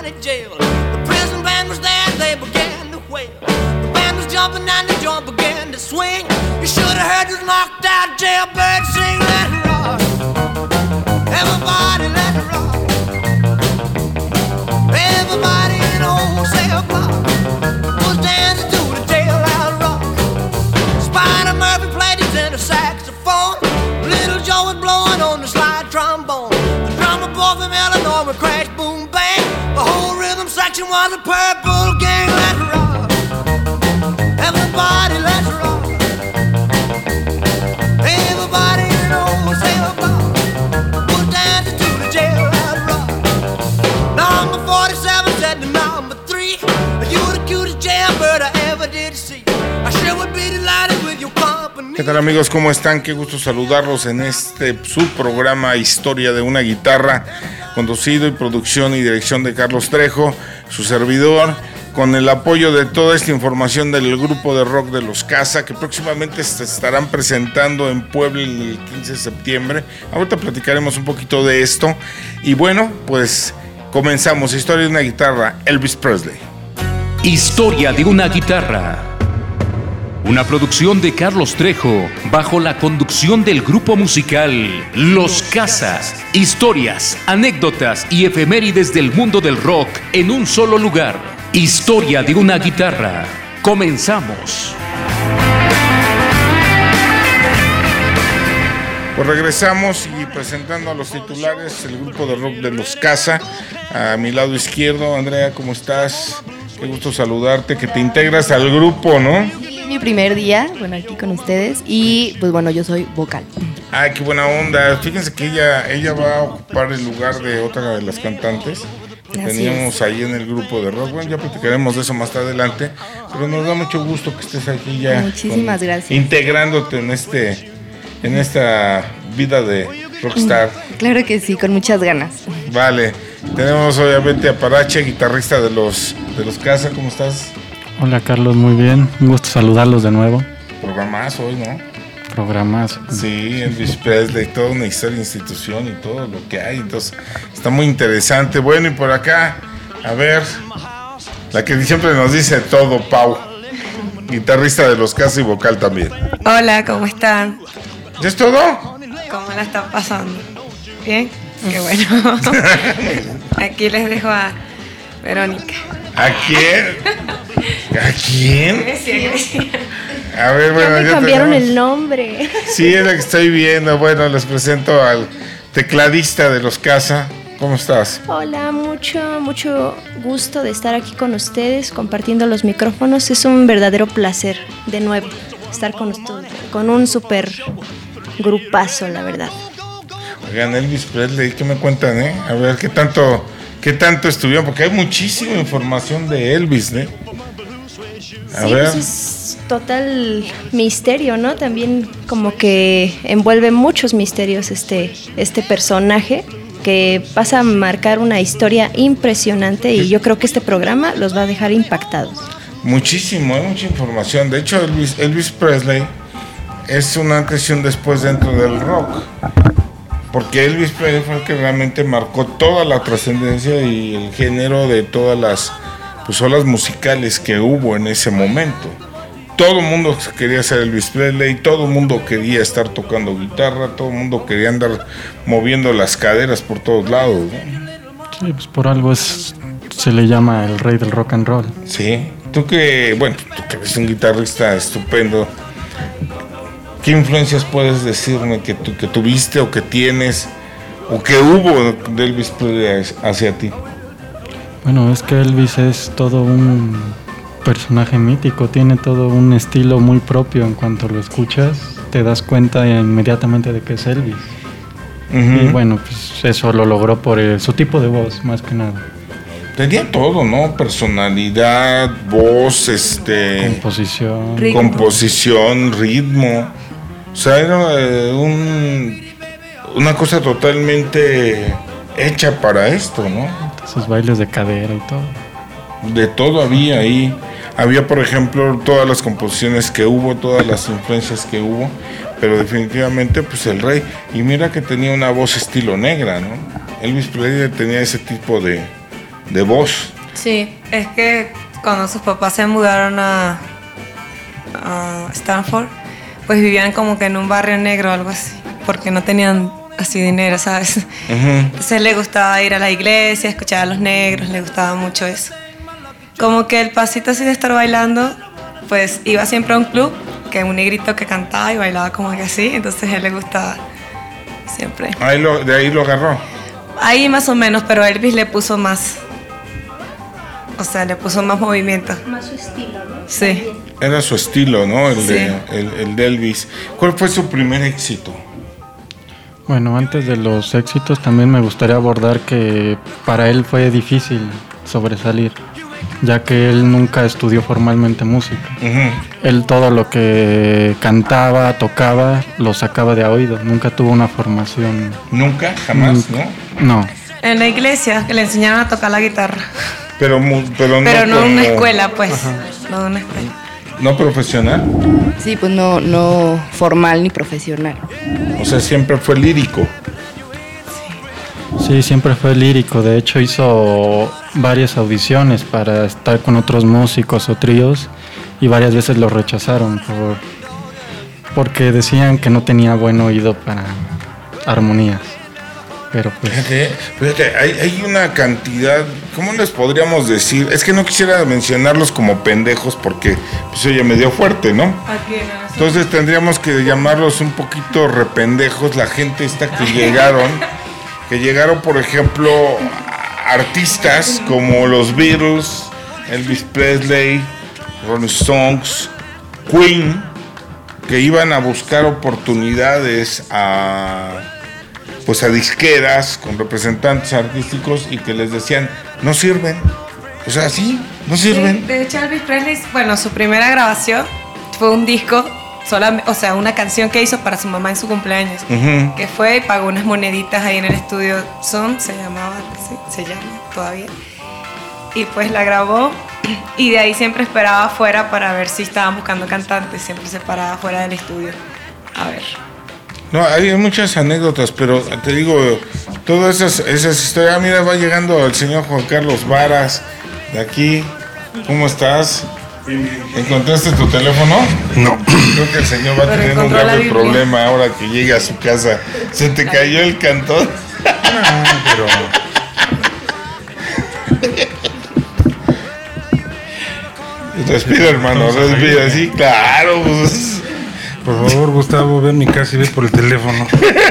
county jail. The prison band was there, they began to wail. The band was jumping and the joint began to swing. You should have heard this knocked out jailbird sing. Let it rock, everybody let it rock. Everybody in the whole cell block was dancing to the jailhouse rock. Spider Murphy played his tenor saxophone. Little Joe was blowing on the slide trombone. The drummer boy from Illinois would crash, boom, bang. The whole rhythm section was a purple gang. Let's rock, everybody, let's rock. Everybody in the whole cell block was dancing to the jailhouse rock. Number 47 said to number 3, you're the cutest jailbird I ever did see. I sure would be delighted with your company. ¿Qué tal, amigos? ¿Cómo están? Qué gusto saludarlos en este subprograma Historia de una Guitarra, conducido y producción y dirección de Carlos Trejo, su servidor, con el apoyo de toda esta información del grupo de rock de Los Casa, que próximamente se estarán presentando en Puebla el 15 de septiembre. Ahorita platicaremos un poquito de esto. Y bueno, pues comenzamos. Historia de una Guitarra, Elvis Presley. Historia de una Guitarra. Una producción de Carlos Trejo bajo la conducción del grupo musical Los Casas. Historias, anécdotas y efemérides del mundo del rock en un solo lugar. Historia de una Guitarra. Comenzamos. Pues regresamos y presentando a los titulares, el grupo de rock de Los Casa. A mi lado izquierdo, Andrea, ¿cómo estás? Qué gusto saludarte, que te integras al grupo, ¿no? Mi primer día, bueno, aquí con ustedes, y pues bueno, yo soy vocal. Ay, qué buena onda. Fíjense que ella va a ocupar el lugar de otra de las cantantes que teníamos ahí en el grupo de rock. Bueno, ya platicaremos de eso más adelante, pero nos da mucho gusto que estés aquí ya. Muchísimas gracias. Integrándote en esta vida de rockstar. Claro que sí, con muchas ganas. Vale, tenemos obviamente a Parache, guitarrista de los Casa. ¿Cómo estás? Hola Carlos, muy bien, un gusto saludarlos de nuevo. Programazo hoy, ¿no? Programazo. Sí, Elvis Presley, toda una historia de institución y todo lo que hay, entonces está muy interesante. Bueno, y por acá, a ver, la que siempre nos dice todo, Pau, guitarrista de Los Casa y vocal también. Hola, ¿cómo están? ¿Ya es todo? ¿Cómo la están pasando? ¿Bien? Qué bueno. Aquí les dejo a Verónica. ¿A quién? ¿A quién? A ver, bueno, ya me cambiaron el nombre. Sí, es la que estoy viendo. Bueno, les presento al tecladista de Los Casa. ¿Cómo estás? Hola, mucho gusto de estar aquí con ustedes, compartiendo los micrófonos. Es un verdadero placer, de nuevo, estar con un super grupazo, la verdad. Oigan, Elvis Presley, ¿qué me cuentan, A ver, ¿qué tanto estuvieron? Porque hay muchísima información de Elvis, A ver. Pues es total misterio, ¿no? También como que envuelve muchos misterios este personaje que pasa a marcar una historia impresionante y yo creo que este programa los va a dejar impactados. Muchísimo, hay mucha información. De hecho, Elvis Presley es una antes y un después dentro del rock. Porque Elvis Presley fue el que realmente marcó toda la trascendencia y el género de todas las olas musicales que hubo en ese momento. Todo el mundo quería ser Elvis Presley, todo el mundo quería estar tocando guitarra, todo el mundo quería andar moviendo las caderas por todos lados, ¿no? Sí, pues por algo se le llama el rey del rock and roll. Sí, tú que eres un guitarrista estupendo, ¿qué influencias puedes decirme que tuviste o que tienes o que hubo de Elvis Presley hacia ti? Bueno, es que Elvis es todo un personaje mítico, tiene todo un estilo muy propio. En cuanto lo escuchas, te das cuenta inmediatamente de que es Elvis. Uh-huh. Y bueno, pues eso lo logró por su tipo de voz, más que nada. Tenía todo, ¿no? Personalidad, voz, composición, ritmo. O sea, era una cosa totalmente hecha para esto, ¿no? Sus bailes de cadera y todo. De todo había ahí. Había, por ejemplo, todas las composiciones que hubo, todas las influencias que hubo, pero definitivamente, pues el rey. Y mira que tenía una voz estilo negra, ¿no? Elvis Presley tenía ese tipo de de voz. Sí, es que cuando sus papás se mudaron a Stanford, pues vivían como que en un barrio negro o algo así, porque no tenían así dinero, ¿sabes? Entonces le gustaba ir a la iglesia, escuchar a los negros, le gustaba mucho eso. Como que el pasito así de estar bailando, pues iba siempre a un club, que un negrito que cantaba y bailaba como que así, entonces a él le gustaba siempre. De ahí lo agarró. Ahí más o menos, pero Elvis le puso más, o sea, le puso más movimiento. Más su estilo, ¿no? Sí. Era su estilo, ¿no? El Sí. de Elvis. ¿Cuál fue su primer éxito? Bueno, antes de los éxitos también me gustaría abordar que para él fue difícil sobresalir, ya que él nunca estudió formalmente música. Él todo lo que cantaba, tocaba, lo sacaba de a oído, nunca tuvo una formación. ¿Nunca? ¿Jamás? Nunca. ¿No? No, En la iglesia, que le enseñaron a tocar la guitarra. Pero no Pero no en como- una escuela, pues. No en una escuela. ¿No profesional? Sí, pues no formal ni profesional. O sea, siempre fue lírico. sí, siempre fue lírico, de hecho hizo varias audiciones para estar con otros músicos o tríos y varias veces lo rechazaron porque decían que no tenía buen oído para armonías. Pero pues Fíjate, hay una cantidad, ¿cómo les podríamos decir? Es que no quisiera mencionarlos como pendejos porque pues oye, medio fuerte, ¿no? Entonces tendríamos que llamarlos un poquito rependejos, la gente esta que llegaron, por ejemplo, artistas como los Beatles, Elvis Presley, Rolling Stones, Queen, que iban a buscar oportunidades a disqueras con representantes artísticos y que les decían, no sirven. O sea, sí, no sirven. De hecho, Elvis Presley, bueno, su primera grabación fue un disco, o sea, una canción que hizo para su mamá en su cumpleaños, que fue y pagó unas moneditas ahí en el estudio Sun, se llama todavía. Y pues la grabó y de ahí siempre esperaba afuera para ver si estaban buscando cantantes, siempre se paraba afuera del estudio. A ver. No, hay muchas anécdotas, pero te digo, todas esas historias. Mira, va llegando el señor Juan Carlos Varas de aquí. ¿Cómo estás? ¿Encontraste tu teléfono? No. Creo que el señor va a Pero tener un encontró la grave Biblia. problema ahora que llegue a su casa. ¿Se te cayó el cantón? Pero Respira, hermano, Estamos al respira. aire. Sí, claro. Pues. por favor, Gustavo, ve a mi casa y ve por el teléfono.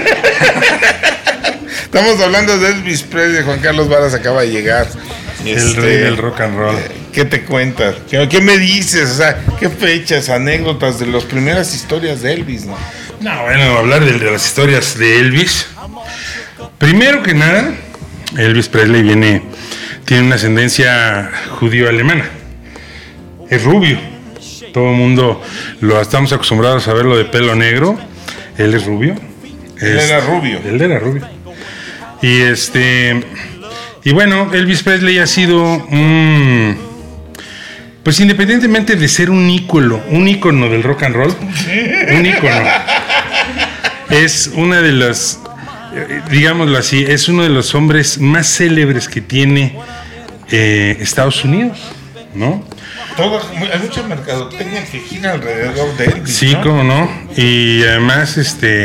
Estamos hablando de Elvis Presley. Juan Carlos Varas acaba de llegar. El rey del rock and roll. ¿Qué te cuentas? ¿Qué me dices? O sea, ¿qué fechas, anécdotas de las primeras historias de Elvis, no? No, bueno, hablar de las historias de Elvis. Primero que nada, Elvis Presley tiene una ascendencia judío-alemana. Es rubio. Todo el mundo estamos acostumbrados a verlo de pelo negro. Él es rubio. Él era rubio. Él era rubio. Y bueno, Elvis Presley ha sido pues independientemente de ser un ícono del rock and roll, un ícono, es una de las, digámoslo así, es uno de los hombres más célebres que tiene Estados Unidos, ¿no? Hay mucha mercadotecnia que gira alrededor de Elvis, Sí, ¿no? cómo no. Y además,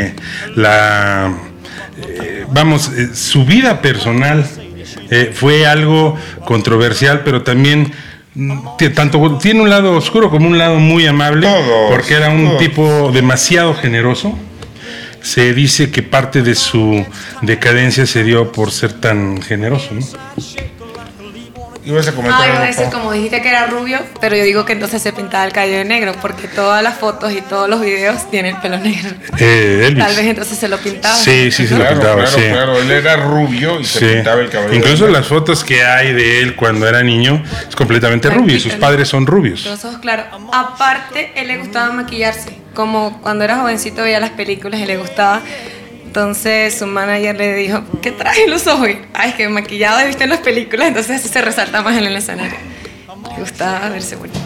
su vida personal fue algo controversial, pero también tanto tiene un lado oscuro como un lado muy amable, porque era un tipo demasiado generoso. Se dice que parte de su decadencia se dio por ser tan generoso, ¿no? Ibas a comentar Iba a algo, decir, Pau. como dijiste que era rubio, pero yo digo que entonces se pintaba el cabello de negro, porque todas las fotos y todos los videos tienen el pelo negro. Elvis. Tal vez entonces se lo pintaba. Sí, se lo Claro, pintaba, claro, sí. claro. Él era rubio y se Sí. pintaba el cabello. Incluso las fotos que hay de él cuando era niño es completamente rubio y sus padres son rubios. Los ojos claros. Aparte, él le gustaba maquillarse. Como cuando era jovencito veía las películas y le gustaba. Entonces su manager le dijo, ¿qué traes los ojos? Ay, es que maquillado he visto en las películas, entonces así se resalta más en el escenario. Le gustaba verse bonito.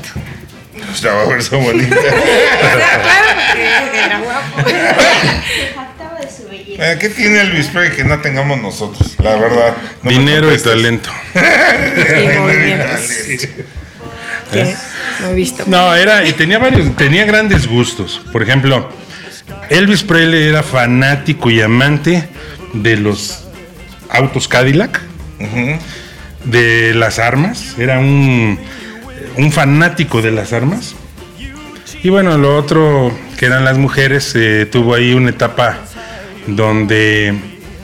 Estaba verso bonito. O sea, claro, porque era guapo. Se jactaba de ¿Qué tiene Elvis Presley que no tengamos nosotros? La verdad. No dinero y talento. Y movimientos. Que no he visto. No, tenía grandes gustos. Por ejemplo, Elvis Presley era fanático y amante de los autos Cadillac, de las armas, era un fanático de las armas. Y bueno, lo otro que eran las mujeres, tuvo ahí una etapa donde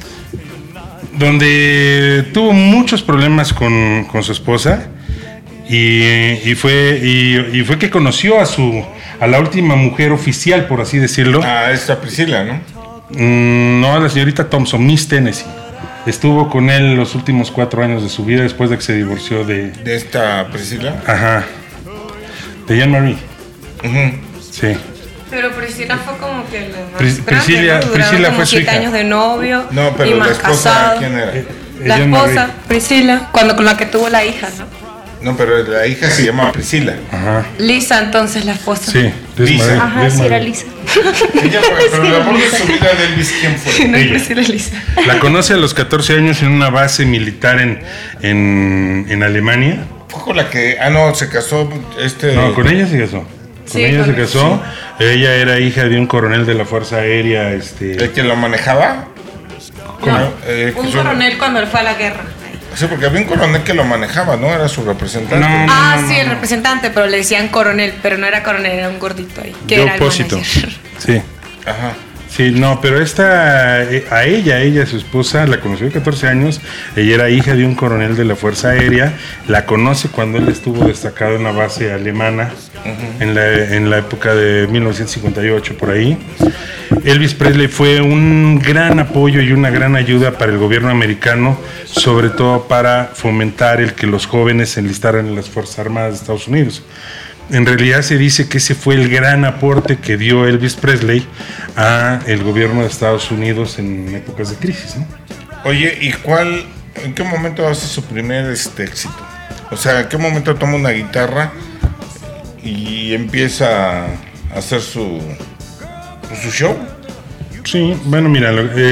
tuvo muchos problemas con su esposa y fue que conoció a la última mujer oficial, por así decirlo. Esta Priscila, ¿no? No, la señorita Thompson, Miss Tennessee. Estuvo con él los últimos 4 años de su vida después de que se divorció de esta Priscila. Ajá. De Jean-Marie. Sí. Pero Priscila fue como que Priscila fue su hija. 7 años de novio. No, pero y más la esposa, casado. ¿quién era? La esposa, Priscila, con la que tuvo la hija, ¿no? No, pero la hija se llama Priscila. Ajá. Lisa, entonces, la esposa. Sí, Lisa. Ajá, sí, era Lisa. Ella pero el amor de su vida de Elvis, ¿quién fue? No, Ella. Priscila, Lisa. La conoce a los 14 años en una base militar en Alemania. Fue con la que... no, se casó No, con ella se casó. Sí, Con ella con se casó. Ella era hija de un coronel de la Fuerza Aérea. ¿El que lo manejaba? No, un coronel cuando él fue a la guerra. Sí, porque había un coronel que lo manejaba, ¿no? Era su representante. Sí, el representante, pero le decían coronel, pero no era coronel, era un gordito ahí. Que era el Opósito. manager. Sí. Ajá. Sí, no, pero a ella, su esposa, la conoció de 14 años. Ella era hija de un coronel de la Fuerza Aérea. La conoce cuando él estuvo destacado en una base alemana en la época de 1958, por ahí. Elvis Presley fue un gran apoyo y una gran ayuda para el gobierno americano, sobre todo para fomentar el que los jóvenes se enlistaran en las Fuerzas Armadas de Estados Unidos. En realidad se dice que ese fue el gran aporte que dio Elvis Presley a el gobierno de Estados Unidos en épocas de crisis, ¿no? Oye, ¿en qué momento hace su primer éxito? O sea, ¿en qué momento toma una guitarra y empieza a hacer su show? Sí, bueno, mira,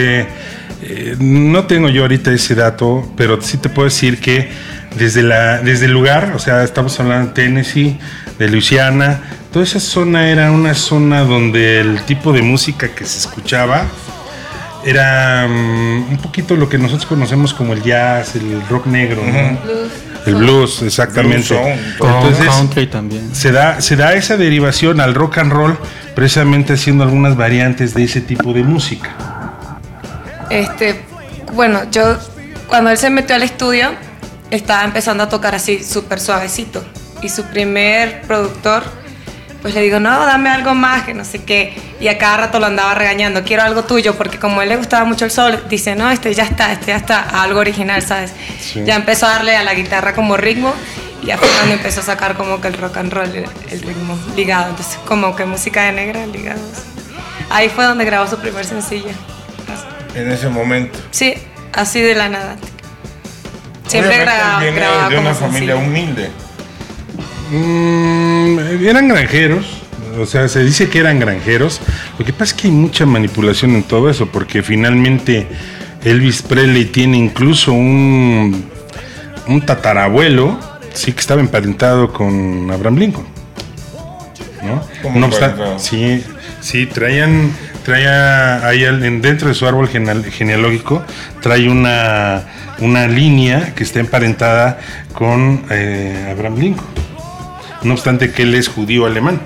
no tengo yo ahorita ese dato, pero sí te puedo decir que desde el lugar, o sea, estamos hablando de Tennessee, de Luisiana, toda esa zona era una zona donde el tipo de música que se escuchaba era un poquito lo que nosotros conocemos como el jazz, el rock negro, ¿no? El blues, exactamente. Entonces, country también. Se da esa derivación al rock and roll, precisamente haciendo algunas variantes de ese tipo de música. Bueno, yo cuando él se metió al estudio estaba empezando a tocar así súper suavecito, y su primer productor pues le digo, no, dame algo más, que no sé qué, y a cada rato lo andaba regañando, quiero algo tuyo, porque como a él le gustaba mucho el soul, dice, no, ya está, algo original, ¿sabes? Sí. Ya empezó a darle a la guitarra como ritmo, y ya fue cuando empezó a sacar como que el rock and roll, el ritmo ligado, entonces como que música de negra ligados. Ahí fue donde grabó su primer sencillo. En ese momento. Sí, así de la nada. Siempre grababa de una como familia sencillo. humilde. Eran granjeros, o sea, se dice que eran granjeros. Lo que pasa es que hay mucha manipulación en todo eso, porque finalmente Elvis Presley tiene incluso un tatarabuelo, sí, que estaba emparentado con Abraham Lincoln, ¿no? No obstante, sí, traía ahí dentro de su árbol genealógico, trae una línea que está emparentada con Abraham Lincoln. No obstante que él es judío alemán.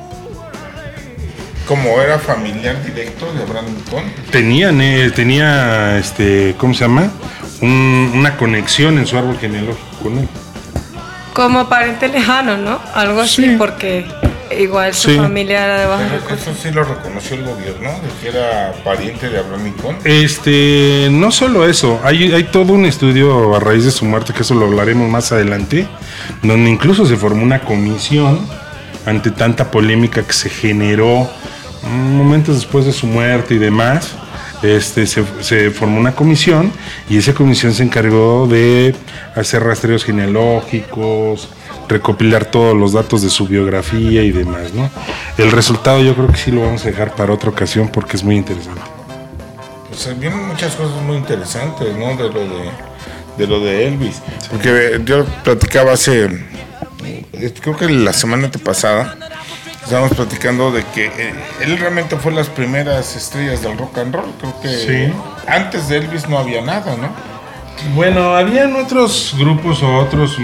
¿Cómo era familiar directo de Abraham Lincoln? Tenía ¿cómo se llama? Una conexión en su árbol genealógico con él. Como pariente lejano, ¿no? Algo así, sí. Porque igual su familia era de bajo recursos. Eso sí lo reconoció el gobierno, de que era pariente de Abraham Lincoln. No solo eso, hay todo un estudio a raíz de su muerte, que eso lo hablaremos más adelante, donde incluso se formó una comisión ante tanta polémica que se generó momentos después de su muerte y demás. Se formó una comisión, y esa comisión se encargó de hacer rastreos genealógicos, recopilar todos los datos de su biografía y demás, ¿no? El resultado yo creo que sí lo vamos a dejar para otra ocasión porque es muy interesante. O sea, vienen muchas cosas muy interesantes, ¿no? De lo de Elvis. Porque yo platicaba creo que la semana pasada, estábamos platicando de que él realmente fue las primeras estrellas del rock and roll. Creo que antes de Elvis no había nada, ¿no? Bueno, habían otros grupos o otros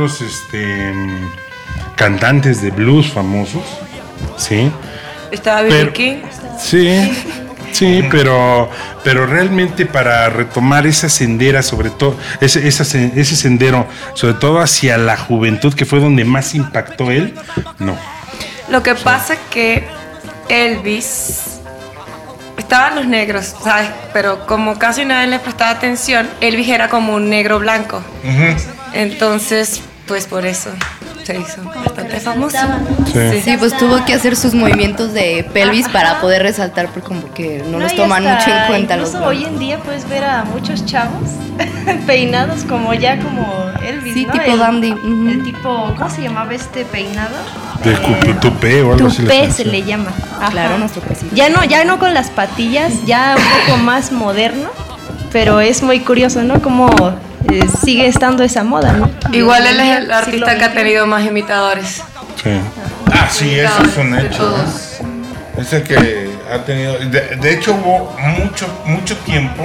cantantes de blues famosos, ¿sí? Estaba B.B. King. Sí, pero realmente para retomar esa sendera, sobre todo, ese sendero, sobre todo hacia la juventud, que fue donde más impactó él, no. Lo que pasa es que Elvis, estaban los negros, ¿sabes? Pero como casi nadie le prestaba atención, Elvis era como un negro blanco. Entonces, pues por eso se hizo bastante famoso. Sí, pues tuvo que hacer sus movimientos de pelvis para poder resaltar, porque como que no los toman mucho en cuenta los blancos. Hoy en día puedes ver a muchos chavos peinados como Elvis, sí, ¿no? tipo dandy. El tipo, ¿cómo se llamaba este peinado? De tupé o algo así. Tupé se le llama. Ajá. Claro, nuestro presidente. Ya no con las patillas, ya un poco más moderno, pero es muy curioso, ¿no? Como sigue estando esa moda, ¿no? Igual él es el artista que ha tenido más imitadores. Sí, eso es un hecho. Es el que ha tenido. De hecho, hubo mucho tiempo.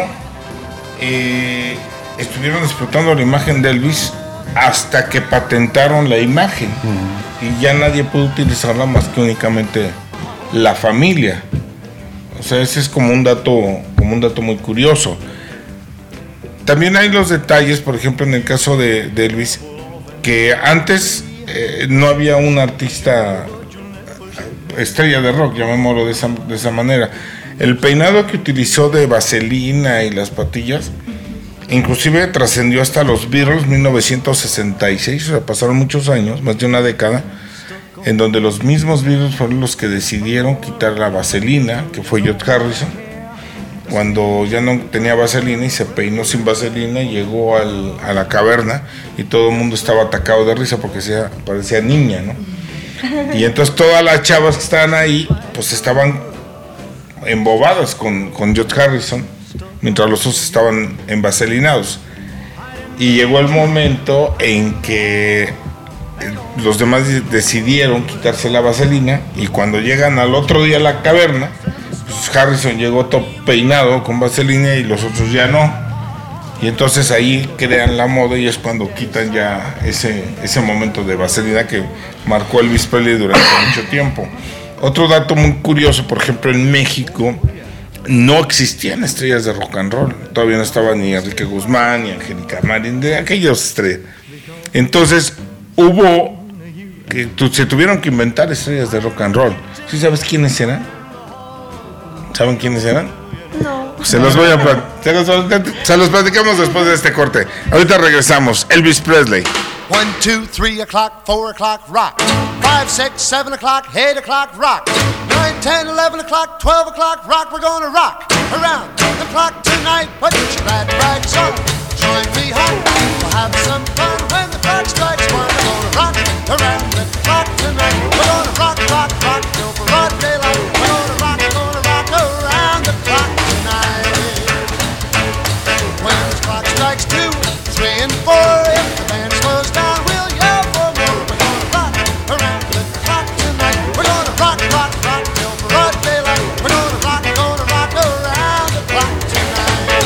Estuvieron explotando la imagen de Elvis hasta que patentaron la imagen. Y ya nadie pudo utilizarla más que únicamente la familia. O sea, ese es como un dato muy curioso. También hay los detalles, por ejemplo, en el caso de Elvis, que antes no había un artista estrella de rock, llamémoslo de esa manera. El peinado que utilizó de vaselina y las patillas, inclusive trascendió hasta los Beatles, 1966, o sea, pasaron muchos años, más de una década, en donde los mismos Beatles fueron los que decidieron quitar la vaselina, que fue George Harrison, cuando ya no tenía vaselina y se peinó sin vaselina y llegó a la caverna y todo el mundo estaba atacado de risa porque parecía niña, ¿no? Y entonces todas las chavas que estaban ahí pues estaban embobadas con George Harrison mientras los otros estaban envaselinados. Y llegó el momento en que los demás decidieron quitarse la vaselina y cuando llegan al otro día a la caverna, pues Harrison llegó todo peinado con vaselina y los otros ya no. Y entonces ahí crean la moda y es cuando quitan ya ese momento de vaselina que marcó Elvis Presley durante mucho tiempo. Otro dato muy curioso, por ejemplo, en México no existían estrellas de rock and roll. Todavía no estaba ni Enrique Guzmán ni Angélica Marín, de aquellos estrellas. Entonces se tuvieron que inventar estrellas de rock and roll. ¿Sí sabes quiénes eran? ¿Saben quiénes eran? No. Se los platicamos después de este corte. Ahorita regresamos. Elvis Presley. 1, 2, 3 o'clock, 4 o'clock, rock. 5, 6, 7 o'clock, 8 o'clock, rock. 9, 10, 11 o'clock, 12 o'clock, rock. We're gonna rock around the clock tonight. Put your glad rags on. Join me home. We'll have some fun when the clock strikes 1. We're gonna rock around the clock tonight. We're gonna rock, rock, rock till broad daylight. We're gonna rock around the clock tonight. When the clock strikes 2, 3 and 4, if the band slows down, we'll yell for more. We're gonna rock around the clock tonight. We're gonna rock, rock, rock till broad daylight. We're gonna rock around the clock tonight.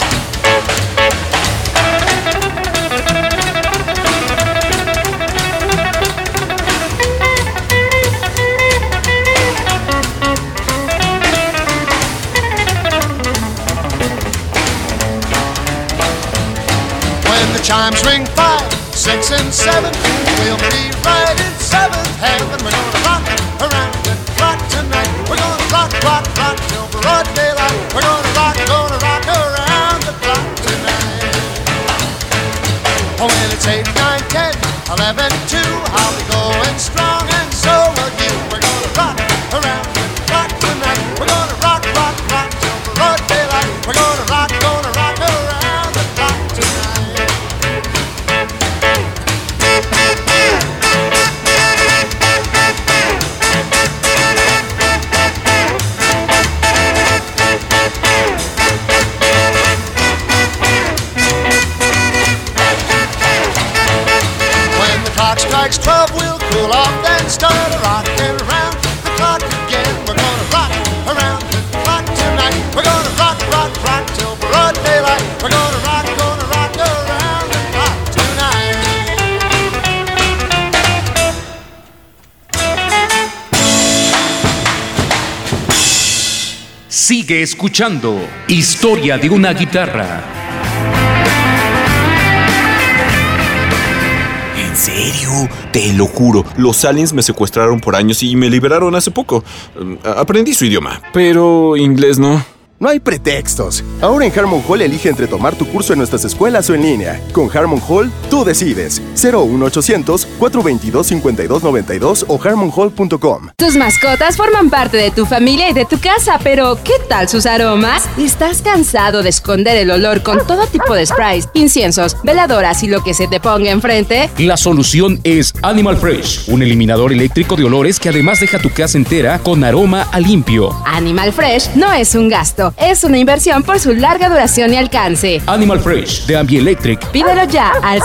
Chimes ring 5, 6 and 7. We'll be right in 7th heaven. We're gonna rock around the clock tonight. We're gonna rock, rock, rock till broad daylight. We're gonna rock around the clock tonight. Oh, when it's 8, 9, 10, 11, 2, I'll be going strong and so will you. We're gonna rock around the clock tonight. We're gonna rock, rock, rock till broad daylight. We're gonna rock around the clock tonight. strikes 12, we'll cool off, then start rocking around the clock again. We're gonna rock around the clock tonight. We're gonna rock, rock, rock till broad daylight. We're gonna rock around the clock tonight. Sigue escuchando Historia de una guitarra. ¿En serio? Te lo juro, los aliens me secuestraron por años y me liberaron hace poco. Aprendí su idioma, pero inglés no. No hay pretextos. Ahora en Harmon Hall elige entre tomar tu curso en nuestras escuelas o en línea. Con Harmon Hall, tú decides. 01800-422-5292 o harmonhall.com. Tus mascotas forman parte de tu familia y de tu casa, pero ¿qué tal sus aromas? ¿Estás cansado de esconder el olor con todo tipo de sprays, inciensos, veladoras y lo que se te ponga enfrente? La solución es Animal Fresh, un eliminador eléctrico de olores que además deja tu casa entera con aroma a limpio. Animal Fresh no es un gasto, es una inversión por su larga duración y alcance. Animal Fresh de Ambielectric. Pídelo ya al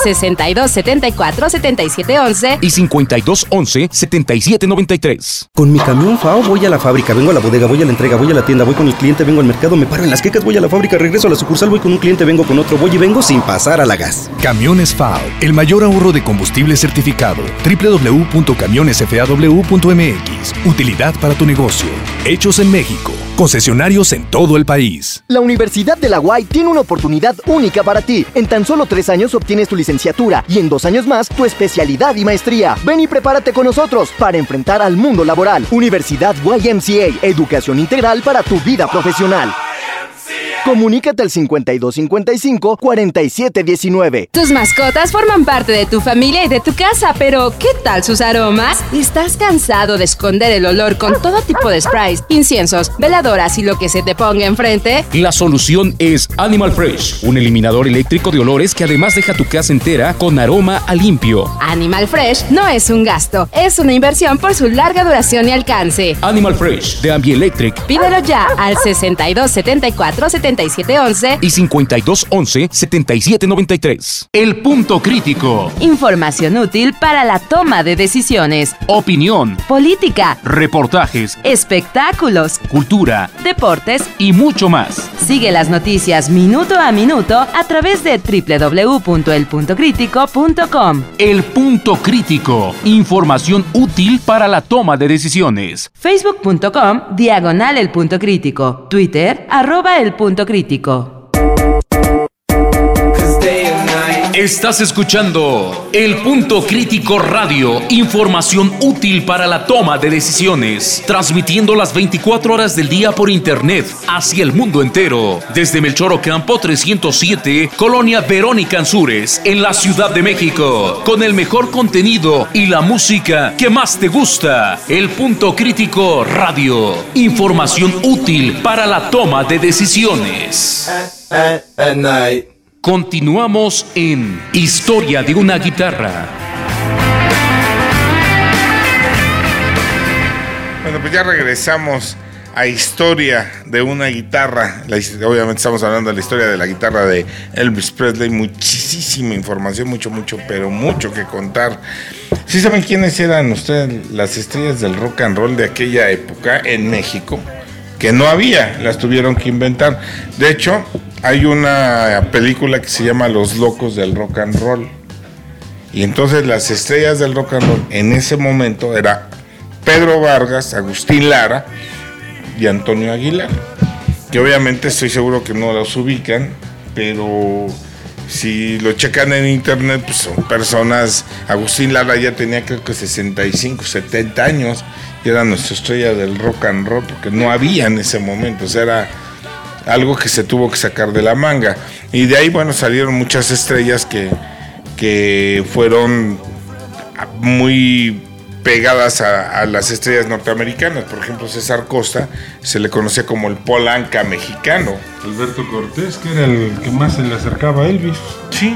6274-7711 y 5211-7793. Con mi camión FAO voy a la fábrica, vengo a la bodega, voy a la entrega, voy a la tienda, voy con el cliente, vengo al mercado, me paro en las quecas, voy a la fábrica, regreso a la sucursal, voy con un cliente, vengo con otro, voy y vengo sin pasar a la gas. Camiones FAO, el mayor ahorro de combustible certificado. www.camionesfaw.mx. Utilidad para tu negocio. Hechos en México. Concesionarios en todo el país. La Universidad de la UAI tiene una oportunidad única para ti. En tan solo 3 años obtienes tu licenciatura y en 2 años más tu especialidad y maestría. Ven y prepárate con nosotros para enfrentar al mundo laboral. Universidad YMCA, educación integral para tu vida profesional. Comunícate al 5255-4719. Tus mascotas forman parte de tu familia y de tu casa, pero ¿qué tal sus aromas? ¿Estás cansado de esconder el olor con todo tipo de sprays, inciensos, veladoras y lo que se te ponga enfrente? La solución es Animal Fresh, un eliminador eléctrico de olores que además deja tu casa entera con aroma a limpio. Animal Fresh no es un gasto, es una inversión por su larga duración y alcance. Animal Fresh de Ambielectric. Pídelo ya al 6274-7711 y 5211-7793. El punto crítico. Información útil para la toma de decisiones. Opinión. Política. Reportajes. Espectáculos. Cultura. Deportes. Y mucho más. Sigue las noticias minuto a minuto a través de www.elpuntocritico.com. El punto crítico. Información útil para la toma de decisiones. Facebook.com/El Punto Crítico. Twitter @El Punto Crítico. Estás escuchando El Punto Crítico Radio, información útil para la toma de decisiones, transmitiendo las 24 horas del día por internet hacia el mundo entero, desde Melchor Ocampo 307, Colonia Verónica Ansúrez, en la Ciudad de México, con el mejor contenido y la música que más te gusta. El Punto Crítico Radio, información útil para la toma de decisiones. At night. Continuamos en Historia de una guitarra. Bueno, pues ya regresamos a Historia de una guitarra. Obviamente estamos hablando de la historia de la guitarra de Elvis Presley. Muchísima información, mucho que contar. ¿Sí saben quiénes eran ustedes las estrellas del rock and roll de aquella época en México? Que no había, las tuvieron que inventar. De hecho, hay una película que se llama Los Locos del Rock and Roll. Y entonces las estrellas del rock and roll en ese momento era Pedro Vargas, Agustín Lara y Antonio Aguilar. Que obviamente estoy seguro que no los ubican, pero si lo checan en internet, pues son personas. Agustín Lara ya tenía creo que 65, 70 años y era nuestra estrella del rock and roll, porque no había en ese momento, o sea, era algo que se tuvo que sacar de la manga. Y de ahí, bueno, salieron muchas estrellas que fueron muy pegadas a las estrellas norteamericanas. Por ejemplo, César Costa se le conocía como el Paul Anka mexicano. Alberto Cortés, que era el que más se le acercaba a Elvis. Sí,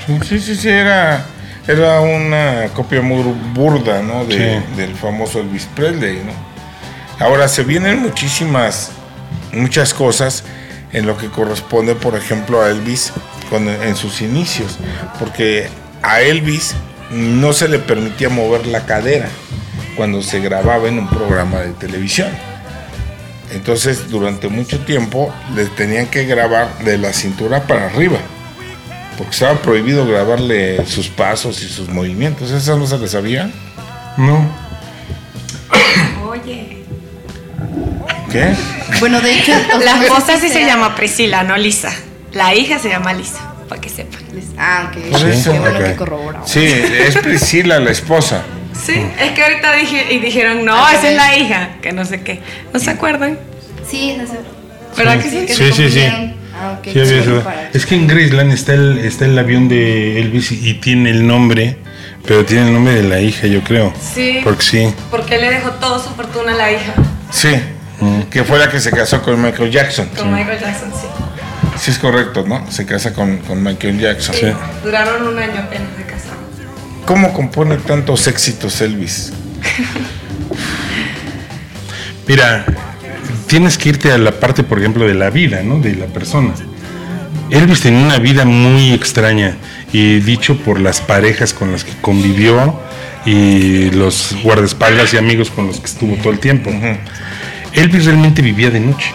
era una copia muy burda, ¿no? Del famoso Elvis Presley, ¿no? Ahora se vienen muchas cosas en lo que corresponde, por ejemplo, a Elvis en sus inicios, porque a Elvis no se le permitía mover la cadera cuando se grababa en un programa de televisión. Entonces, durante mucho tiempo le tenían que grabar de la cintura para arriba, porque estaba prohibido grabarle sus pasos y sus movimientos. ¿Eso no se le sabía? No. Oye. ¿Qué? Bueno, de hecho, la esposa sí se llama Priscila, no Lisa. La hija se llama Lisa, para que sepan. Ah, ok. Por eso, Qué bueno ok. que corroboramos. Sí, es Priscila, la esposa. Sí, es que ahorita dijeron, no, esa es la hija, que no sé qué. ¿No se acuerdan? Sí, no sé. ¿Verdad que sí? Sí. Ah, ok. Sí, había eso. Es que en Graceland está el avión de Elvis y tiene el nombre, pero tiene el nombre de la hija, yo creo. Sí. Porque sí. Porque le dejó toda su fortuna a la hija. Sí, que fue la que se casó con Michael Jackson. Con Michael Jackson, sí. Sí, es correcto, ¿no? Se casa con Michael Jackson. Sí. Duraron un año apenas de casados. ¿Cómo compone tantos éxitos Elvis? Mira, tienes que irte a la parte, por ejemplo, de la vida, ¿no? De la persona. Elvis tenía una vida muy extraña y dicho por las parejas con las que convivió y los guardaespaldas y amigos con los que estuvo todo el tiempo. Elvis realmente vivía de noche.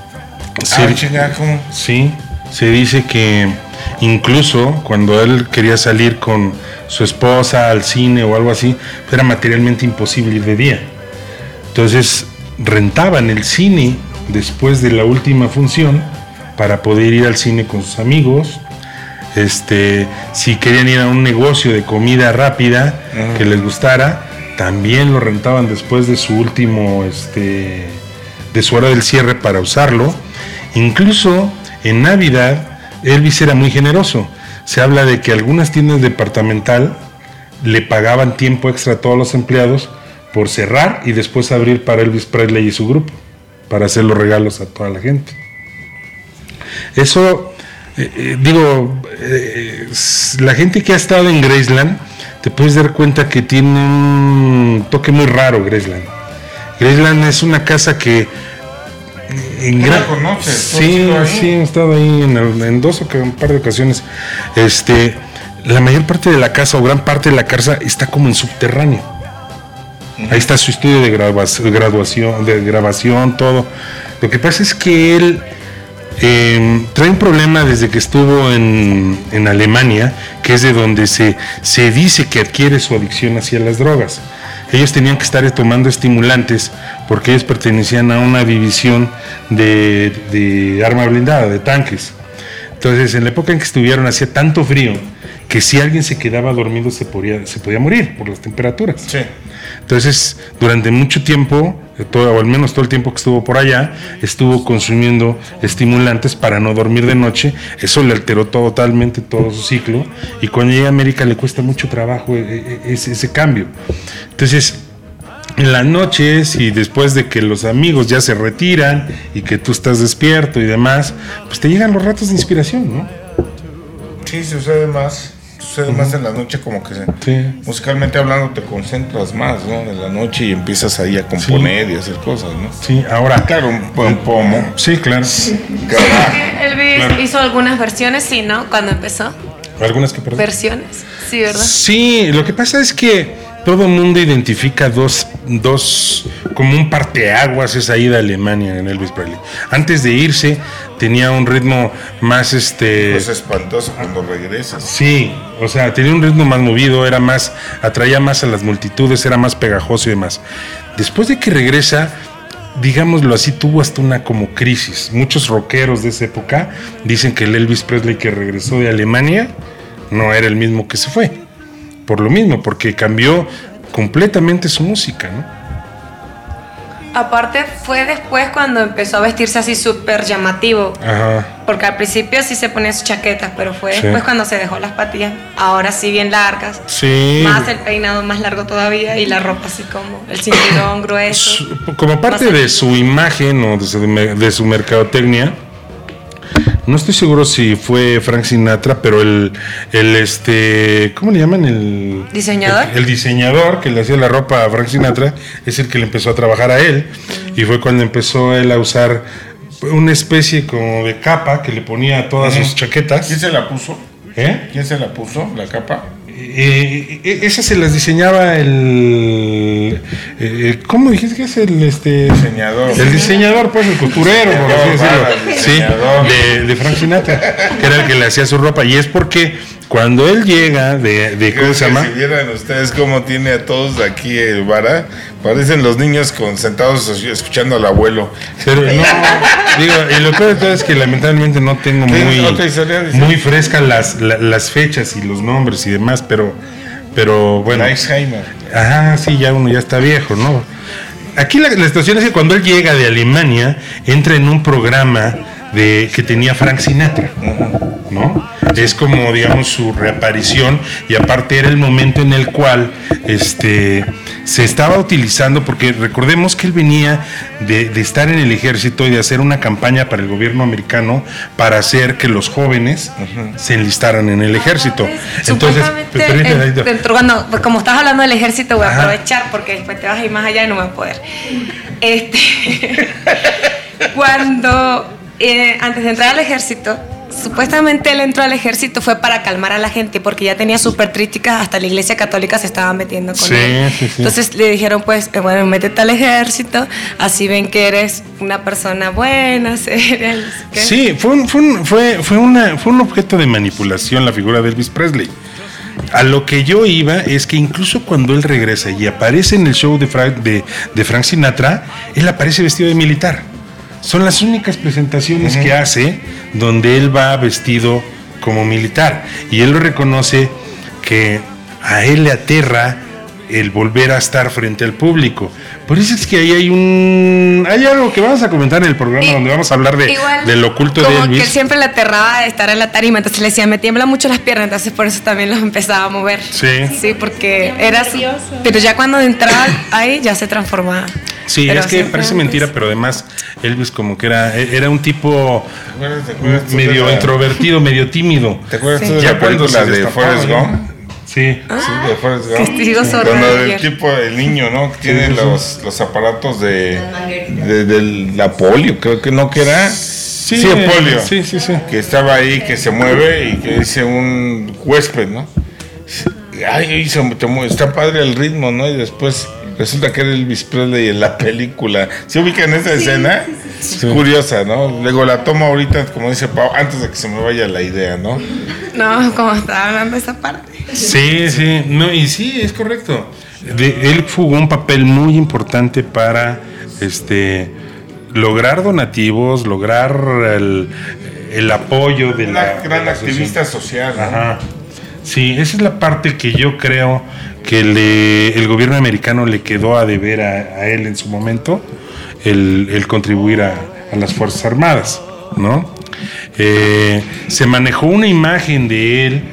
Sí, se dice que incluso cuando él quería salir con su esposa al cine o algo así, era materialmente imposible ir de día. Entonces rentaban el cine después de la última función para poder ir al cine con sus amigos. Si querían ir a un negocio de comida rápida que les gustara, también lo rentaban después de su último, de su hora del cierre para usarlo. Incluso en Navidad Elvis era muy generoso. Se habla de que algunas tiendas departamental le pagaban tiempo extra a todos los empleados por cerrar y después abrir para Elvis Presley y su grupo, para hacer los regalos a toda la gente. Eso, la gente que ha estado en Graceland, te puedes dar cuenta que tiene un toque muy raro Graceland. Graceland es una casa que ¿No la conoces? Sí, he estado ahí en un par de ocasiones. La mayor parte de la casa o gran parte de la casa está como en subterráneo. Ahí está su estudio de grabación, todo. Lo que pasa es que él trae un problema desde que estuvo en Alemania, que es de donde se dice que adquiere su adicción hacia las drogas. Ellos tenían que estar tomando estimulantes porque ellos pertenecían a una división de arma blindada, de tanques. Entonces, en la época en que estuvieron, hacía tanto frío que si alguien se quedaba dormido se podía morir por las temperaturas. Sí. Entonces, durante mucho tiempo, o al menos todo el tiempo que estuvo por allá, estuvo consumiendo estimulantes para no dormir de noche. Eso le alteró totalmente todo su ciclo, y cuando llega a América le cuesta mucho trabajo ese cambio. Entonces, en las noches y después de que los amigos ya se retiran y que tú estás despierto y demás, pues te llegan los ratos de inspiración, ¿no? Sí, sucede más en la noche, como que musicalmente hablando te concentras más, ¿no? En la noche y empiezas ahí a componer y hacer cosas, ¿no? Sí, ahora. Claro, un buen pomo. Sí, claro. Elvis hizo algunas versiones, sí, ¿no? Cuando empezó. ¿Algunas que perdón? Versiones, sí, ¿verdad? Sí, lo que pasa es que todo el mundo identifica dos como un parteaguas esa ida a Alemania en Elvis Presley. Antes de irse tenía un ritmo más Es espantoso cuando regresas. Sí, o sea, tenía un ritmo más movido, atraía más a las multitudes, era más pegajoso y demás. Después de que regresa, digámoslo así, tuvo hasta una como crisis. Muchos rockeros de esa época dicen que el Elvis Presley que regresó de Alemania no era el mismo que se fue. Por lo mismo, porque cambió completamente su música, ¿no? Aparte fue después cuando empezó a vestirse así súper llamativo. Ajá. Porque al principio sí se ponía sus chaquetas, pero fue después cuando se dejó las patillas, ahora sí bien largas. Sí. Más el peinado más largo todavía y la ropa así como el cinturón grueso. Como parte de su imagen o de su mercadotecnia, no estoy seguro si fue Frank Sinatra, pero ¿cómo le llaman? El diseñador. El diseñador que le hacía la ropa a Frank Sinatra es el que le empezó a trabajar a él, y fue cuando empezó él a usar una especie como de capa que le ponía a todas sus chaquetas. ¿Quién se la puso? ¿Quién se la puso, la capa? esas se las diseñaba el ¿cómo dijiste que es el diseñador? El diseñador, pues, el costurero, por así decirlo. Sí, de Frank Sinatra, que era el que le hacía su ropa. Y es porque cuando él llega de ¿cómo se llama? Si vieran ustedes cómo tiene a todos aquí el vara, parecen los niños sentados escuchando al abuelo. Pero no, digo, y lo peor de todo es que lamentablemente no tengo muy frescas las fechas y los nombres y demás, pero bueno. Alzheimer. Ajá, sí, ya uno ya está viejo, ¿no? Aquí la situación es que cuando él llega de Alemania, entra en un programa que tenía Frank Sinatra, ¿no? Es como, digamos, su reaparición, y aparte era el momento en el cual se estaba utilizando, porque recordemos que él venía de estar en el ejército y de hacer una campaña para el gobierno americano para hacer que los jóvenes se enlistaran en el ejército. Entonces, como estás hablando del ejército, voy a aprovechar porque después te vas a ir más allá y no me voy a poder. Cuando antes de entrar al ejército, supuestamente él entró al ejército fue para calmar a la gente, porque ya tenía súper críticas, hasta la iglesia católica se estaba metiendo con él. Sí. Entonces le dijeron, pues, bueno, métete al ejército, así ven que eres una persona buena, seria. Sí, fue un objeto de manipulación la figura de Elvis Presley. A lo que yo iba es que incluso cuando él regresa y aparece en el show de Frank Sinatra, él aparece vestido de militar. Son las únicas presentaciones que hace donde él va vestido como militar, y él lo reconoce que a él le aterra el volver a estar frente al público. Por eso es que ahí hay algo que vamos a comentar en el programa, donde vamos a hablar del oculto de Elvis. Como que él siempre le aterraba de estar en la tarima, entonces le decía, me tiemblan mucho las piernas, entonces por eso también los empezaba a mover. Sí, porque era así. Pero ya cuando entraba ahí ya se transformaba. Sí, pero es que parece mentira, pero además Elvis como que era un tipo medio introvertido, medio tímido. ¿Te acuerdas tú de la película de Forrest Gump? Sí, de Forrest Gump. Cuando el niño, ¿no? Tiene los aparatos de la polio, creo que no, que era. Sí, polio. Sí. Que estaba ahí, que se mueve y que dice un huésped, ¿no? Ay, está padre el ritmo, ¿no? Y después resulta que era Elvis Presley en la película. ¿Se ubican esa escena? Sí. Es curiosa, ¿no? Luego la tomo ahorita, como dice Pau, antes de que se me vaya la idea, ¿no? No, como estaba hablando de esa parte. Sí. No, y sí, es correcto. Él jugó un papel muy importante para lograr donativos, lograr el apoyo de la gran activista social, ¿no? Ajá. Sí, esa es la parte que yo creo que el gobierno americano le quedó a deber a él en su momento, el contribuir a las Fuerzas Armadas, ¿no? Se manejó una imagen de él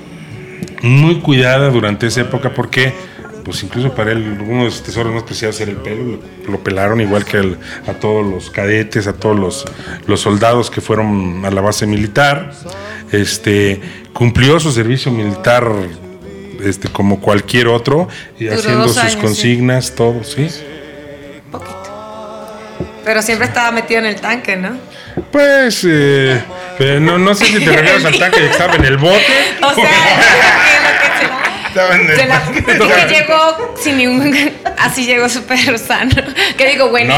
muy cuidada durante esa época, porque pues incluso para él uno de sus tesoros más preciados era el pelo. Lo pelaron igual que a todos los cadetes, a todos los soldados que fueron a la base militar. Cumplió su servicio militar como cualquier otro, y haciendo sus consignas, todo, ¿sí? Poquito. Pero siempre estaba metido en el tanque, ¿no? Pues, no sé si te refieres al tanque que estaba en el bote. O sea, que llegó sin ningún, así llegó súper sano. Que digo, bueno,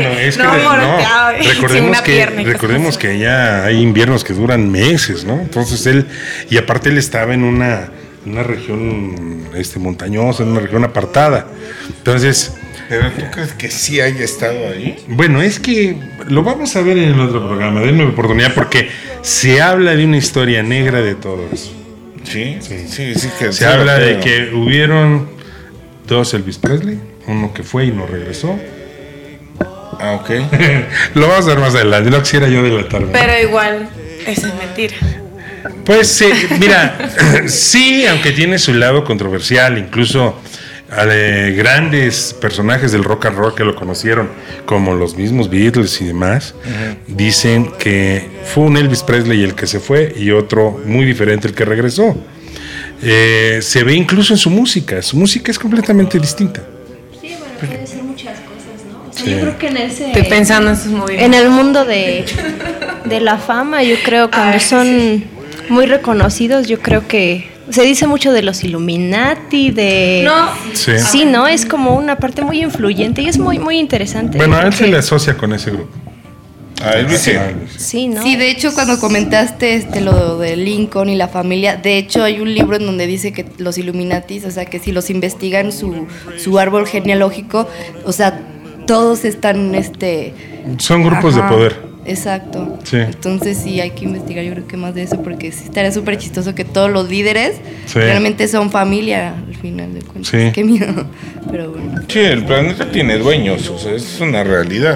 recordemos que allá hay inviernos que duran meses, ¿no? Entonces y aparte él estaba en una región montañosa, en una región apartada. Entonces, ¿pero tú crees que sí haya estado ahí? Bueno, es que lo vamos a ver en el otro programa, denme oportunidad, porque se habla de una historia negra de todo eso. Sí. Que se habla de que hubieron dos Elvis Presley, uno que fue y no regresó. Ah, ok. Lo vamos a ver más adelante, no quisiera yo delatarme. Pero igual, eso es mentira. Pues mira, sí, aunque tiene su lado controversial, incluso grandes personajes del rock and roll que lo conocieron, como los mismos Beatles y demás, dicen que fue un Elvis Presley el que se fue y otro muy diferente el que regresó. Se ve incluso en su música es completamente distinta. Sí, bueno, puede ser muchas cosas, ¿no? O sea, yo creo que estoy pensando en sus movimientos. En el mundo de la fama, yo creo cuando son muy reconocidos, yo creo que Se dice mucho de los Illuminati, de... No. Sí. Sí, ¿no? Es como una parte muy influyente y es muy, muy interesante. Bueno, a él se le asocia con ese grupo. A Elvis sí. Sí, ¿no? Sí, de hecho, cuando comentaste lo de Lincoln y la familia, de hecho hay un libro en donde dice que los Illuminatis, o sea, que si los investigan su árbol genealógico, o sea, todos están, Son grupos de poder. Exacto. Sí. Entonces sí hay que investigar, yo creo que más de eso, porque sí estaría súper chistoso que todos los líderes Sí. realmente son familia al final de cuentas. Sí. Qué miedo. Pero bueno. Sí, el planeta tiene dueños, o sea, es una realidad.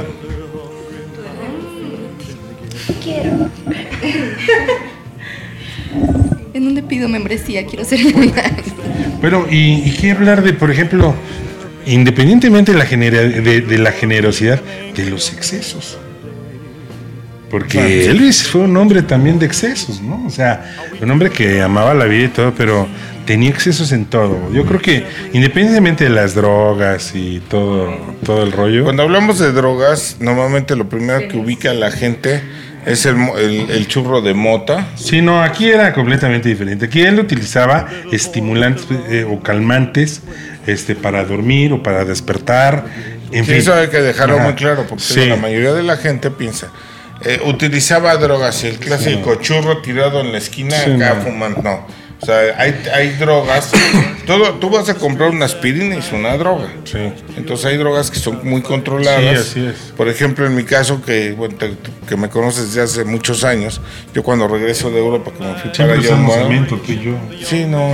Quiero. ¿En dónde pido membresía? Quiero ser Illuminati. Pero, ¿y qué hablar de, por ejemplo, independientemente de la generosidad, de los excesos? Porque Elvis fue un hombre también de excesos, ¿no? O sea, un hombre que amaba la vida y todo, pero tenía excesos en todo. Yo creo que independientemente de las drogas y todo el rollo. Cuando hablamos de drogas, normalmente lo primero que ubica a la gente es el churro de mota. Sí, no, aquí era completamente diferente. Aquí él utilizaba estimulantes o calmantes para dormir o para despertar. En fin. Eso hay que dejarlo muy claro, porque Sí. la mayoría de la gente piensa, utilizaba drogas, el clásico churro tirado en la esquina, Sí, acá no. fumando, no. O sea, hay drogas. Tú vas a comprar una aspirina y es una droga. Sí. Entonces hay drogas que son muy controladas. Sí, así es. Por ejemplo, en mi caso, que me conoces desde hace muchos años, yo cuando regreso de Europa, que me fui Siempre para allá, usamos ¿no? cemento, tú y yo. Sí, no.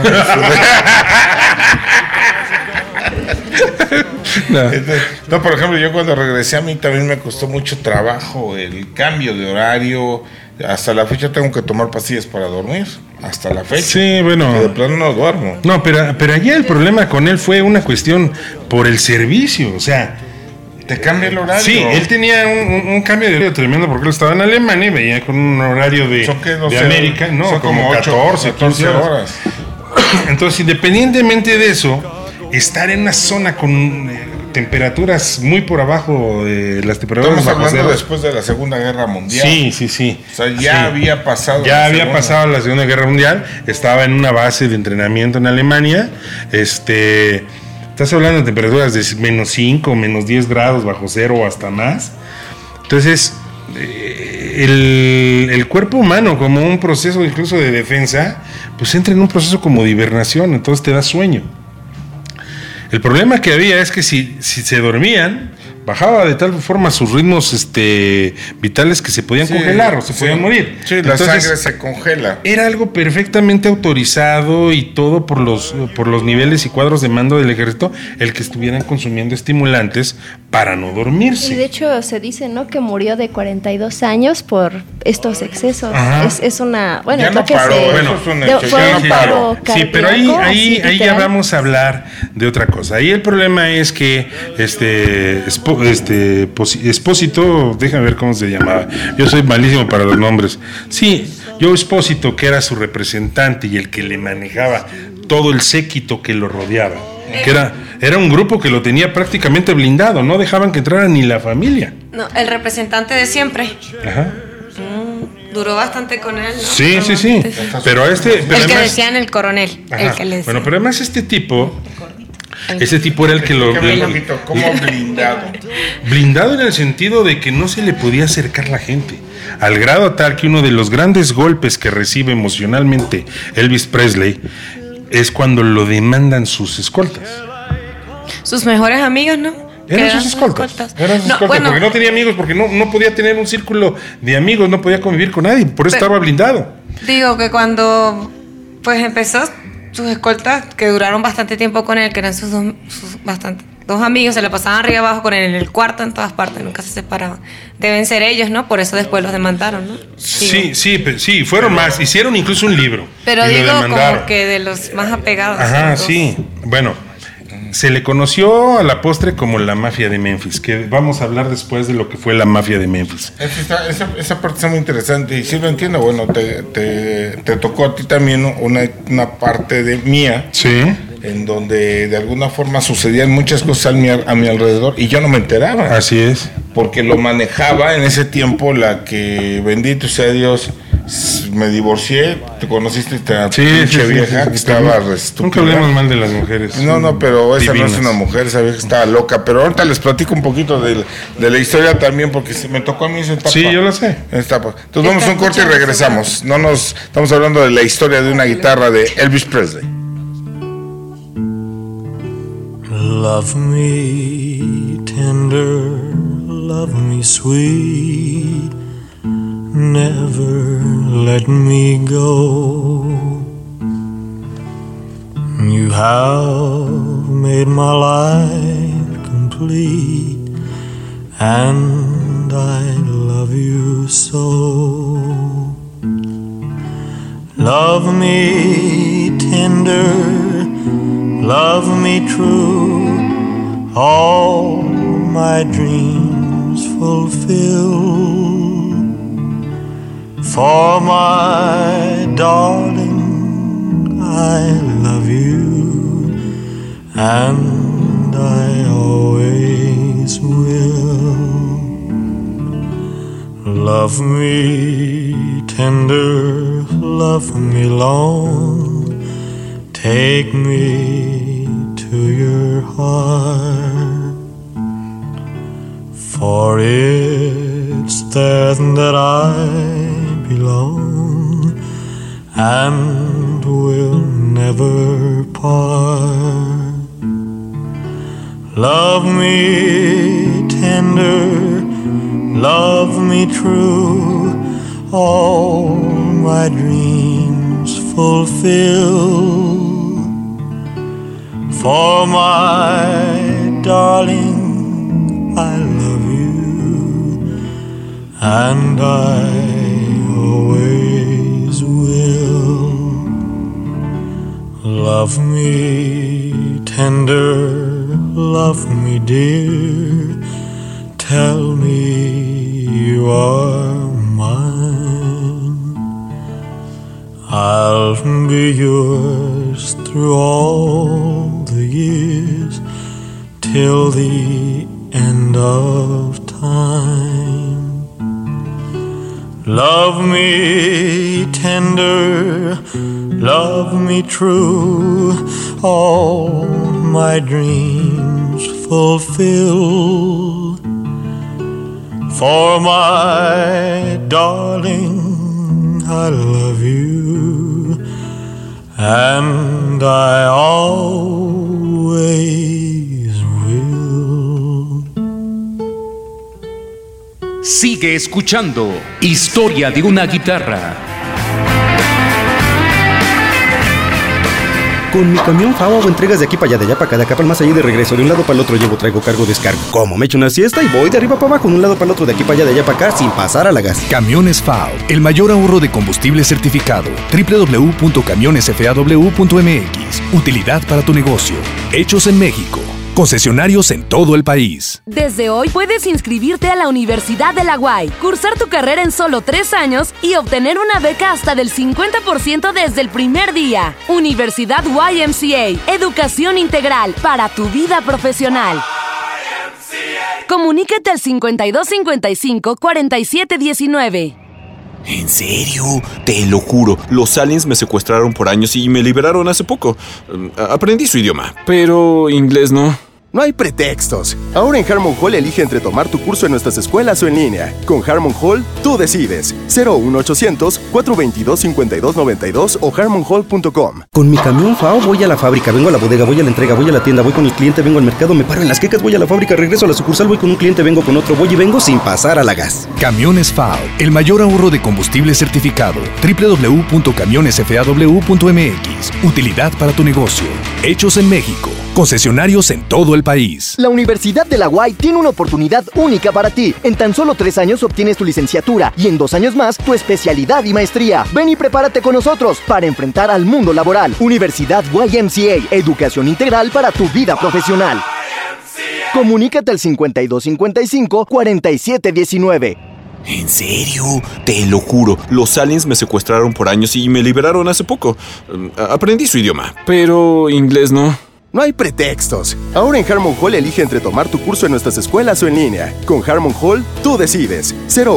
No, por ejemplo, yo cuando regresé, a mí también me costó mucho trabajo el cambio de horario. Hasta la fecha tengo que tomar pastillas para dormir. Hasta la fecha. Sí, bueno. Que de plano no duermo. No, pero allá el problema con él fue una cuestión por el servicio, o sea, te cambia el horario. Sí, él tenía un cambio de horario tremendo porque él estaba en Alemania y venía con un horario de América, no, son como 14, 15 horas. Entonces, independientemente de eso, estar en una zona con temperaturas muy por abajo de las temperaturas Estamos bajo hablando cero. después de la Segunda Guerra Mundial. Sí. O sea, ya había pasado. Ya había pasado la Segunda Guerra Mundial, estaba en una base de entrenamiento en Alemania. Estás hablando de temperaturas de menos 5, menos 10 grados bajo cero o hasta más. Entonces, el cuerpo humano, como un proceso incluso de defensa, pues entra en un proceso como de hibernación, entonces te da sueño. El problema que había es que si se dormían, bajaba de tal forma sus ritmos vitales que se podían congelar o se podían morir. Sí, entonces, la sangre se congela. Era algo perfectamente autorizado y todo por los niveles y cuadros de mando del ejército, el que estuvieran consumiendo estimulantes para no dormirse. Y de hecho se dice, ¿no?, que murió de 42 años por estos excesos. Ajá. Es una... Bueno, Ya creo no que paró, se... bueno, fue un paro Sí, pero cardíaco, ahí así, ya literal. vamos a hablar de otra cosa. Ahí el problema es que Espósito, déjame ver cómo se llamaba. Yo soy malísimo para los nombres. Sí, Joe Espósito, que era su representante y el que le manejaba todo el séquito que lo rodeaba. Que era un grupo que lo tenía prácticamente blindado, no dejaban que entrara ni la familia. No, el representante de siempre. Ajá. Duró bastante con él, ¿no? Sí. Pero el que además- decían el coronel. Ajá. El que le decían. Bueno, pero además este tipo era el que lo... ¿Cómo blindado? Blindado en el sentido de que no se le podía acercar la gente, al grado tal que uno de los grandes golpes que recibe emocionalmente Elvis Presley es cuando lo demandan sus escoltas. Sus mejores amigos, ¿no? Eran sus escoltas. Porque no tenía amigos, porque no podía tener un círculo de amigos, no podía convivir con nadie, por eso Pero- estaba blindado. Digo que cuando pues empezó sus escoltas, que duraron bastante tiempo con él, que eran sus dos amigos, se le pasaban arriba y abajo con él en el cuarto, en todas partes, nunca se separaban. Deben ser ellos, ¿no? Por eso después los demandaron, ¿no? Sí, fueron más, hicieron incluso un libro. Pero y lo digo demandaron. como que de los más apegados. Ajá, ¿no? sí. Bueno, se le conoció a la postre como la mafia de Memphis, que vamos a hablar después de lo que fue la mafia de Memphis. Esa parte está muy interesante y sí lo entiendo. Bueno, te tocó a ti también una parte de mía. Sí. En donde de alguna forma sucedían muchas cosas a mi alrededor y yo no me enteraba. Así es. Porque lo manejaba en ese tiempo la que, bendito sea Dios, Me divorcié, te conociste esta Sí, pinche sí, vieja sí. que estaba estúpida. Nunca hablemos mal de las mujeres. No, pero esa Divinas. no es una mujer, esa vieja estaba loca. Pero ahorita les platico un poquito de la historia también, porque me tocó a mí esa etapa. Sí, yo lo sé. Entonces vamos a un corte y regresamos. Estamos hablando de la historia de una guitarra de Elvis Presley. Love me tender, love me sweet, never let me go. You have made my life complete, and I love you so. Love me tender, love me true, all my dreams fulfill. For my darling, I love you, and I always will. Love me tender, love me long, take me to your heart, for it's there that I belong and will never part. Love me tender, love me true, all my dreams fulfill. For my darling, I love you, and I always will. Love me tender, love me dear, tell me you are mine. I'll be yours through all the years, till the end of time. Love me tender, love me true, all my dreams fulfill. For my darling, I love you, and I always will. Sigue escuchando Historia de una guitarra. Con mi camión FAO hago entregas de aquí para allá, de allá para acá, de acá para el más allá y de regreso. De un lado para el otro llevo, traigo, cargo, descargo. Como me echo una siesta y voy de arriba para abajo, de un lado para el otro, de aquí para allá, de allá para acá, sin pasar a la gas. Camiones FAO, el mayor ahorro de combustible certificado. www.camionesfaw.mx. Utilidad para tu negocio. Hechos en México. Concesionarios en todo el país. Desde hoy puedes inscribirte a la Universidad de la UAI, cursar tu carrera en solo 3 años y obtener una beca hasta del 50% desde el primer día. Universidad YMCA, educación integral para tu vida profesional. Comunícate al 5255-4719. ¿En serio? Te lo juro, los aliens me secuestraron por años y me liberaron hace poco. Aprendí su idioma, pero inglés no. No hay pretextos. Ahora en Harmon Hall elige entre tomar tu curso en nuestras escuelas o en línea. Con Harmon Hall, tú decides. 01800-422-5292 o harmonhall.com. Con mi camión FAO voy a la fábrica, vengo a la bodega, voy a la entrega, voy a la tienda, voy con el cliente, vengo al mercado, me paro en las quecas, voy a la fábrica, regreso a la sucursal, voy con un cliente, vengo con otro, voy y vengo sin pasar a la gas. Camiones FAO, el mayor ahorro de combustible certificado. www.camionesfaw.mx. Utilidad para tu negocio. Hechos en México. Concesionarios en todo el país. La Universidad de la UAI tiene una oportunidad única para ti. En tan solo 3 años obtienes tu licenciatura y en 2 años más tu especialidad y maestría. Ven y prepárate con nosotros para enfrentar al mundo laboral. Universidad YMCA, educación integral para tu vida profesional. Comunícate al 5255-4719. ¿En serio? Te lo juro, los aliens me secuestraron por años y me liberaron hace poco. Aprendí su idioma, pero inglés no. No hay pretextos. Ahora en Harmon Hall elige entre tomar tu curso en nuestras escuelas o en línea. Con Harmon Hall, tú decides.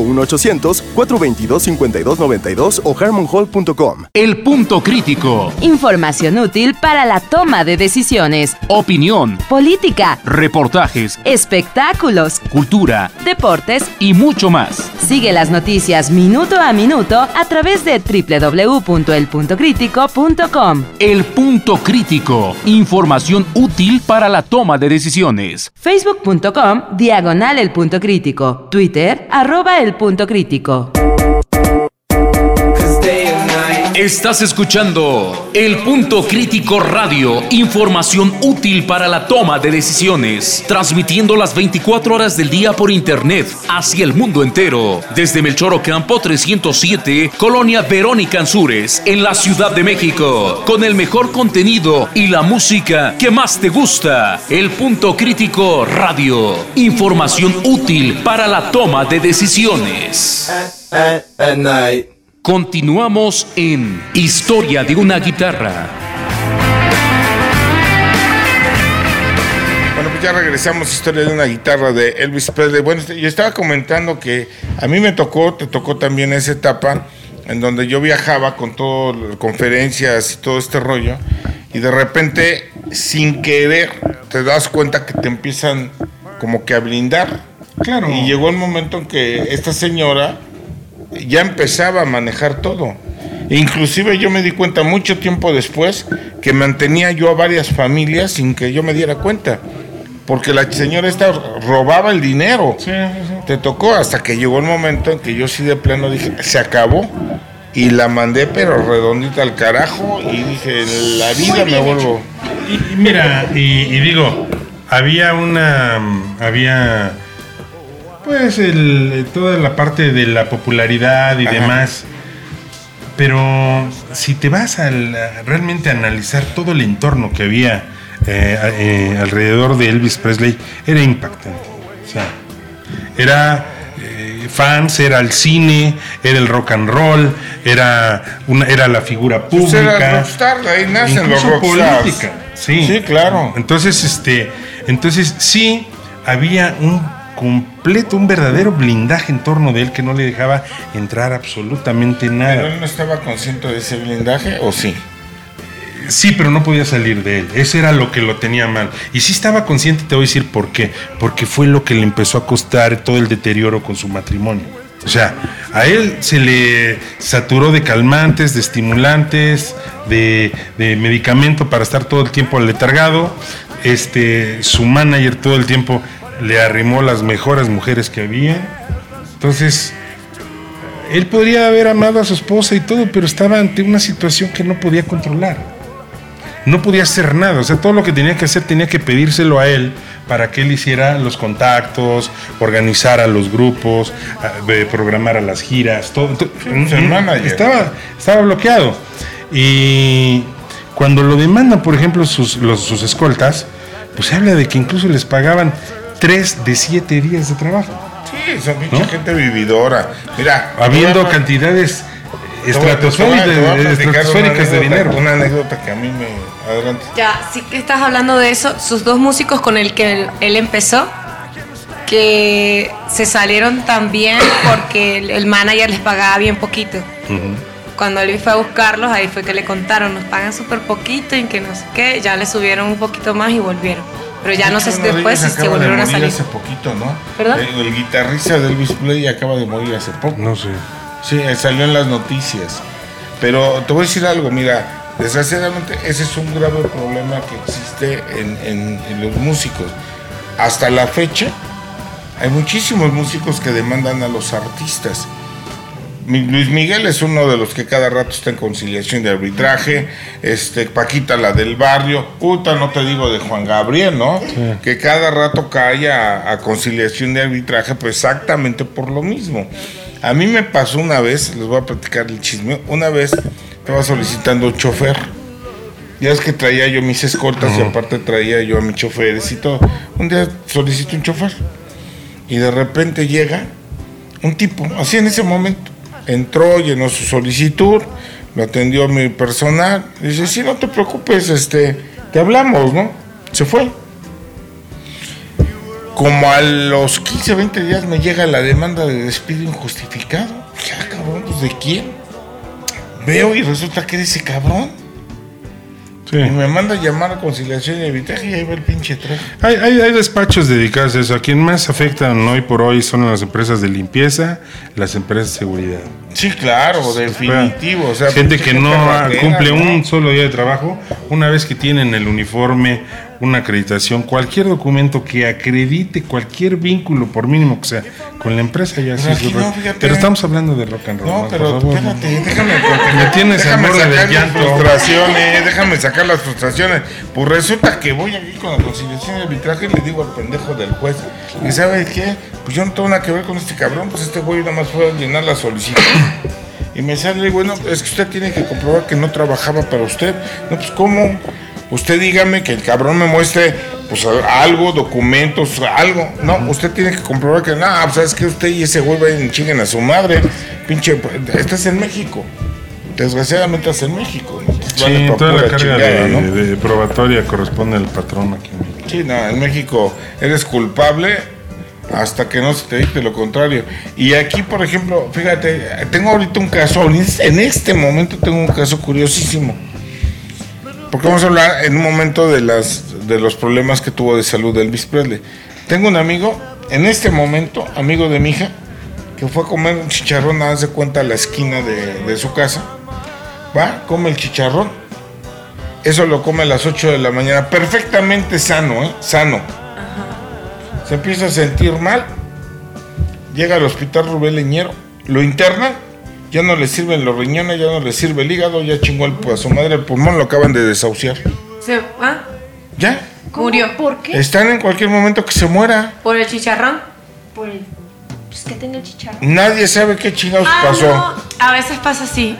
01800-422-5292 o harmonhall.com. El punto crítico. Información útil para la toma de decisiones. Opinión. Política. Reportajes. Espectáculos. Cultura. Deportes. Y mucho más. Sigue las noticias minuto a minuto a través de www.elpuntocritico.com. El punto crítico. Información útil para la toma de decisiones. Facebook.com/El Punto Crítico. Twitter @El Punto Crítico. Estás escuchando El Punto Crítico Radio, información útil para la toma de decisiones, transmitiendo las 24 horas del día por internet hacia el mundo entero, desde Melchor Ocampo 307, Colonia Verónica Ansúrez, en la Ciudad de México, con el mejor contenido y la música que más te gusta. El Punto Crítico Radio, información útil para la toma de decisiones. At night. Continuamos en Historia de una Guitarra. Bueno, pues ya regresamos a Historia de una Guitarra de Elvis Presley. Bueno, yo estaba comentando que a mí te tocó también esa etapa en donde yo viajaba con todo, conferencias y todo este rollo, y de repente, sin querer, te das cuenta que te empiezan como que a blindar. Claro. Y llegó el momento en que esta señora ya empezaba a manejar todo. Inclusive yo me di cuenta mucho tiempo después que mantenía yo a varias familias sin que yo me diera cuenta, porque la señora esta robaba el dinero. Sí. Te tocó hasta que llegó el momento en que yo sí de plano dije, se acabó, y la mandé pero redondita al carajo, y dije, en la vida me vuelvo. Y mira, y digo, había pues toda la parte de la popularidad y demás, pero si te vas realmente a analizar todo el entorno que había alrededor de Elvis Presley, era impactante. O sea, era fans, era el cine, era el rock and roll, era la figura pública, era rockstar, ahí nacen los rockstars. Política. Sí, claro. Entonces sí había un verdadero blindaje en torno de él que no le dejaba entrar absolutamente nada. ¿Pero él no estaba consciente de ese blindaje o sí? Sí, pero no podía salir de él. Ese era lo que lo tenía mal. Y sí estaba consciente, te voy a decir por qué. Porque fue lo que le empezó a costar todo el deterioro con su matrimonio. O sea, a él se le saturó de calmantes, de estimulantes, de medicamento para estar todo el tiempo aletargado. Su manager todo el tiempo le arrimó las mejores mujeres que había. Entonces, él podría haber amado a su esposa y todo, pero estaba ante una situación que no podía controlar. No podía hacer nada. O sea, todo lo que tenía que hacer tenía que pedírselo a él para que él hiciera los contactos, organizara los grupos, programara las giras, todo. Estaba bloqueado. Y cuando lo demandan, por ejemplo, sus escoltas, pues se habla de que incluso les pagaban 3 de 7 días de trabajo. Sí, son mucha gente vividora. Mira, habiendo cantidades estratosféricas de dinero. Una anécdota que a mí me... Adelante. Ya, sí que estás hablando de eso. Sus dos músicos con el que él empezó, que se salieron también porque el manager les pagaba bien poquito. Cuando él fue a buscarlos, ahí fue que le contaron, nos pagan súper poquito y que no sé qué, ya le subieron un poquito más y volvieron. Pero ya no sé si después se volvieron a salir. Hace poquito, ¿no? ¿Perdón? El guitarrista de Elvis Presley acaba de morir hace poco. No sé. Sí, salió en las noticias. Pero te voy a decir algo, mira, desgraciadamente ese es un grave problema que existe en los músicos. Hasta la fecha, hay muchísimos músicos que demandan a los artistas. Luis Miguel es uno de los que cada rato está en conciliación de arbitraje. Paquita, la del barrio, no te digo de Juan Gabriel, ¿no? Sí. Que cada rato cae a conciliación de arbitraje, pues exactamente por lo mismo. A mí me pasó una vez, les voy a platicar el chisme. Una vez estaba solicitando un chofer. Ya es que traía yo mis escoltas y aparte traía yo a mis choferes y todo. Un día solicito un chofer y de repente llega un tipo, así en ese momento. Entró, llenó su solicitud, lo atendió mi personal. Dice, sí, no te preocupes, te hablamos, ¿no? Se fue. Como a los 15, 20 días me llega la demanda de despido injustificado. Ya, cabrón, pues ¿de quién? Veo y resulta que era ese cabrón. Sí. Y me manda a llamar a conciliación y arbitraje y ahí va el pinche traje. Hay despachos dedicados a eso. A quien más afectan hoy por hoy son las empresas de limpieza, las empresas de seguridad. Sí, claro, definitivo. O sea, gente que no cumple un solo día de trabajo, una vez que tienen el uniforme, una acreditación, cualquier documento que acredite cualquier vínculo, por mínimo que sea, con la empresa ya sí. Pero estamos hablando de rock and roll. No, pero espérate, déjame me tienes al borde del llanto. Déjame sacar las frustraciones. Pues resulta que voy aquí con la conciliación y arbitraje y le digo al pendejo del juez, ¿y sabe qué? Pues yo no tengo nada que ver con este cabrón, pues este güey nada más fue a llenar la solicitud. Y me sale, bueno, es que usted tiene que comprobar que no trabajaba para usted. No, pues ¿cómo? Usted dígame que el cabrón me muestre pues algo, documentos, algo. No, usted tiene que comprobar que no, pues sabes que usted y ese güey vayan y chinguen a su madre. Pinche, estás en México. Desgraciadamente estás en México. Sí, vale, toda la carga chingada, ¿no? de probatoria corresponde al patrón aquí. Sí, no, en México eres culpable hasta que no se te dicte lo contrario. Y aquí, por ejemplo, fíjate, tengo ahorita un caso, en este momento tengo un caso curiosísimo. Porque vamos a hablar en un momento de los problemas que tuvo de salud Elvis Presley. Tengo un amigo, en este momento, amigo de mi hija, que fue a comer un chicharrón, nada se cuenta, a la esquina de su casa. Va, come el chicharrón. Eso lo come a las 8 de la mañana, perfectamente sano, sano. Ajá. Se empieza a sentir mal, llega al hospital Rubén Leñero, lo internan, ya no le sirven los riñones, ya no le sirve el hígado, ya chingó a su madre el pulmón, lo acaban de desahuciar. ¿Ya? Murió. ¿Por qué? Están en cualquier momento que se muera. ¿Por el chicharrón? Por el... Pues que tenga el chicharrón. Nadie sabe qué chingados pasó. No, a veces pasa así.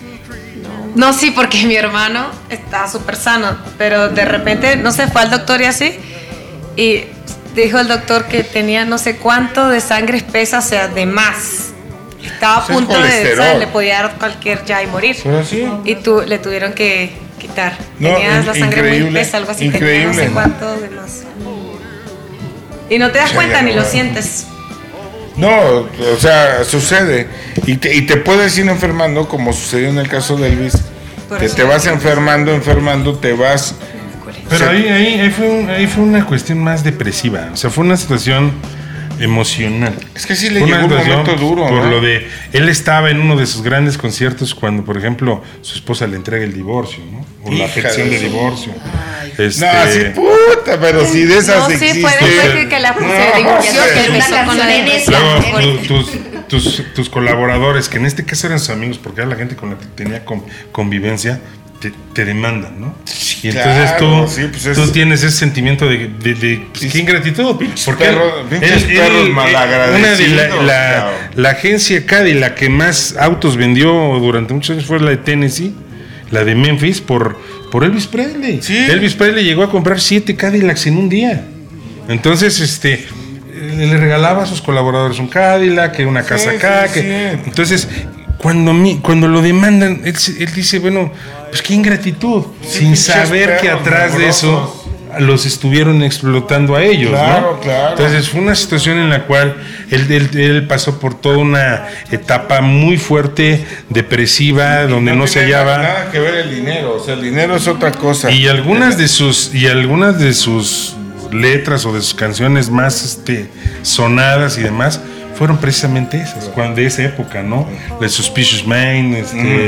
No, sí, porque mi hermano está súper sano, pero de repente, no sé, fue al doctor y así, y dijo el doctor que tenía no sé cuánto de sangre espesa, o sea, de más. Estaba a punto de, ¿sabes? Le podía dar cualquier ya y morir. ¿Sí? Y le tuvieron que quitar. No, tenías la sangre muy espesa, algo así, tenía no sé cuánto de más. Y no te das cuenta ni lo sientes. No, o sea, sucede. Y te puedes ir enfermando, como sucedió en el caso de Elvis. Que te vas enfermando, te vas. Pero ahí fue una cuestión más depresiva. O sea, fue una situación emocional. Es que sí le llegó un momento duro, por ¿no? lo de él estaba en uno de sus grandes conciertos cuando, por ejemplo, su esposa le entrega el divorcio, ¿no? O la petición de divorcio. No, sí, puta, pero si de esas no, existe. Sí, fue después que la se divorció, que empezó con la Luego, tus colaboradores, que en este caso eran sus amigos, porque era la gente con la que tenía convivencia, te demandan, ¿no? Y entonces tú tienes ese sentimiento de qué ingratitud. Porque perros malagradecidos. La agencia Cadillac que más autos vendió durante muchos años fue la de Tennessee, la de Memphis, por Elvis Presley. Sí. Elvis Presley llegó a comprar 7 Cadillacs en un día. Entonces, le regalaba a sus colaboradores un Cadillac, una casa acá. Entonces, cuando lo demandan, él dice, bueno, pues qué ingratitud, sin saber que atrás de eso los estuvieron explotando a ellos, ¿no? Claro. Entonces fue una situación en la cual él pasó por toda una etapa muy fuerte, depresiva, donde no se hallaba. Nada que ver el dinero, o sea, el dinero es otra cosa. Y algunas de sus letras o de sus canciones más sonadas y demás fueron precisamente esas, de esa época, ¿no? The Suspicious Man,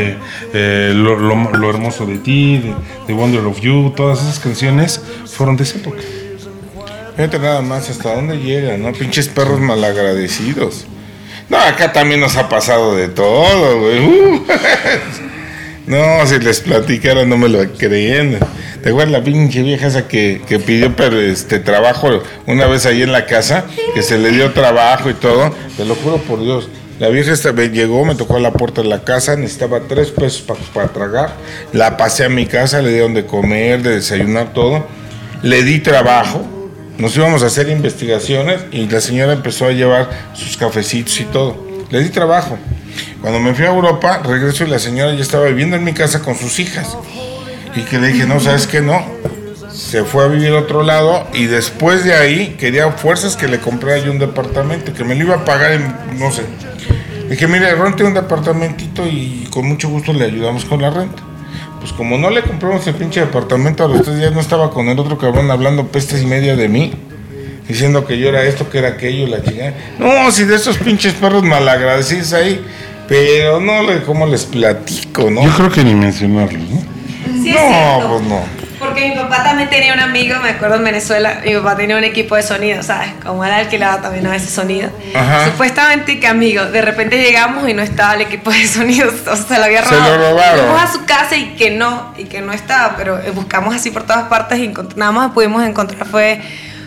lo hermoso de ti, The Wonder of You, todas esas canciones fueron de esa época. Fíjate nada más hasta dónde llegan, ¿no? Pinches perros malagradecidos. No, acá también nos ha pasado de todo, güey. No, si les platicara no me lo creían. ¿Te acuerdas la pinche vieja esa que pidió trabajo una vez ahí en la casa? Que se le dio trabajo y todo. Te lo juro por Dios. La vieja llegó, me tocó a la puerta de la casa, necesitaba 3 pesos para tragar. La pasé a mi casa, le dieron de comer, de desayunar, todo. Le di trabajo. Nos íbamos a hacer investigaciones y la señora empezó a llevar sus cafecitos y todo. Le di trabajo. Cuando me fui a Europa, regreso y la señora ya estaba viviendo en mi casa con sus hijas. Y que le dije, no, ¿sabes qué? No. se fue a vivir a otro lado y después de ahí quería fuerzas que le comprara yo un departamento, que me lo iba a pagar en, no sé. Dije, mire, rente un departamentito y con mucho gusto le ayudamos con la renta. Pues como no le compramos el pinche departamento, a los 3 días no estaba con el otro cabrón hablando pestes y media de mí, diciendo que yo era esto, que era aquello, la chingada. No, si de esos pinches perros malagradecidos ahí, pero no, ¿cómo les platico, no? Yo creo que ni mencionarlo, ¿no? Sí, no, pues no. Porque mi papá también tenía un amigo, me acuerdo en Venezuela, mi papá tenía un equipo de sonido, ¿sabes? Como él alquilaba también a veces sonido. Ajá. Supuestamente que amigo, de repente llegamos y no estaba el equipo de sonido, o sea, se lo había robado. Se lo robaron. Fuimos a su casa y que no estaba, pero buscamos así por todas partes y nada más pudimos encontrar fue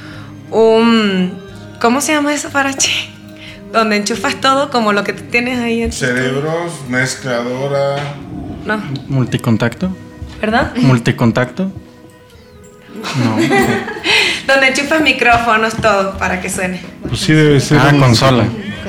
un... ¿Cómo se llama eso, Parache? Donde enchufas todo como lo que tú tienes ahí en tu... Cerebros, mezcladora... No. ¿Multicontacto? ¿Verdad? ¿Multicontacto? No. Donde enchufas micrófonos, todo, para que suene. Pues sí debe ser. Consola.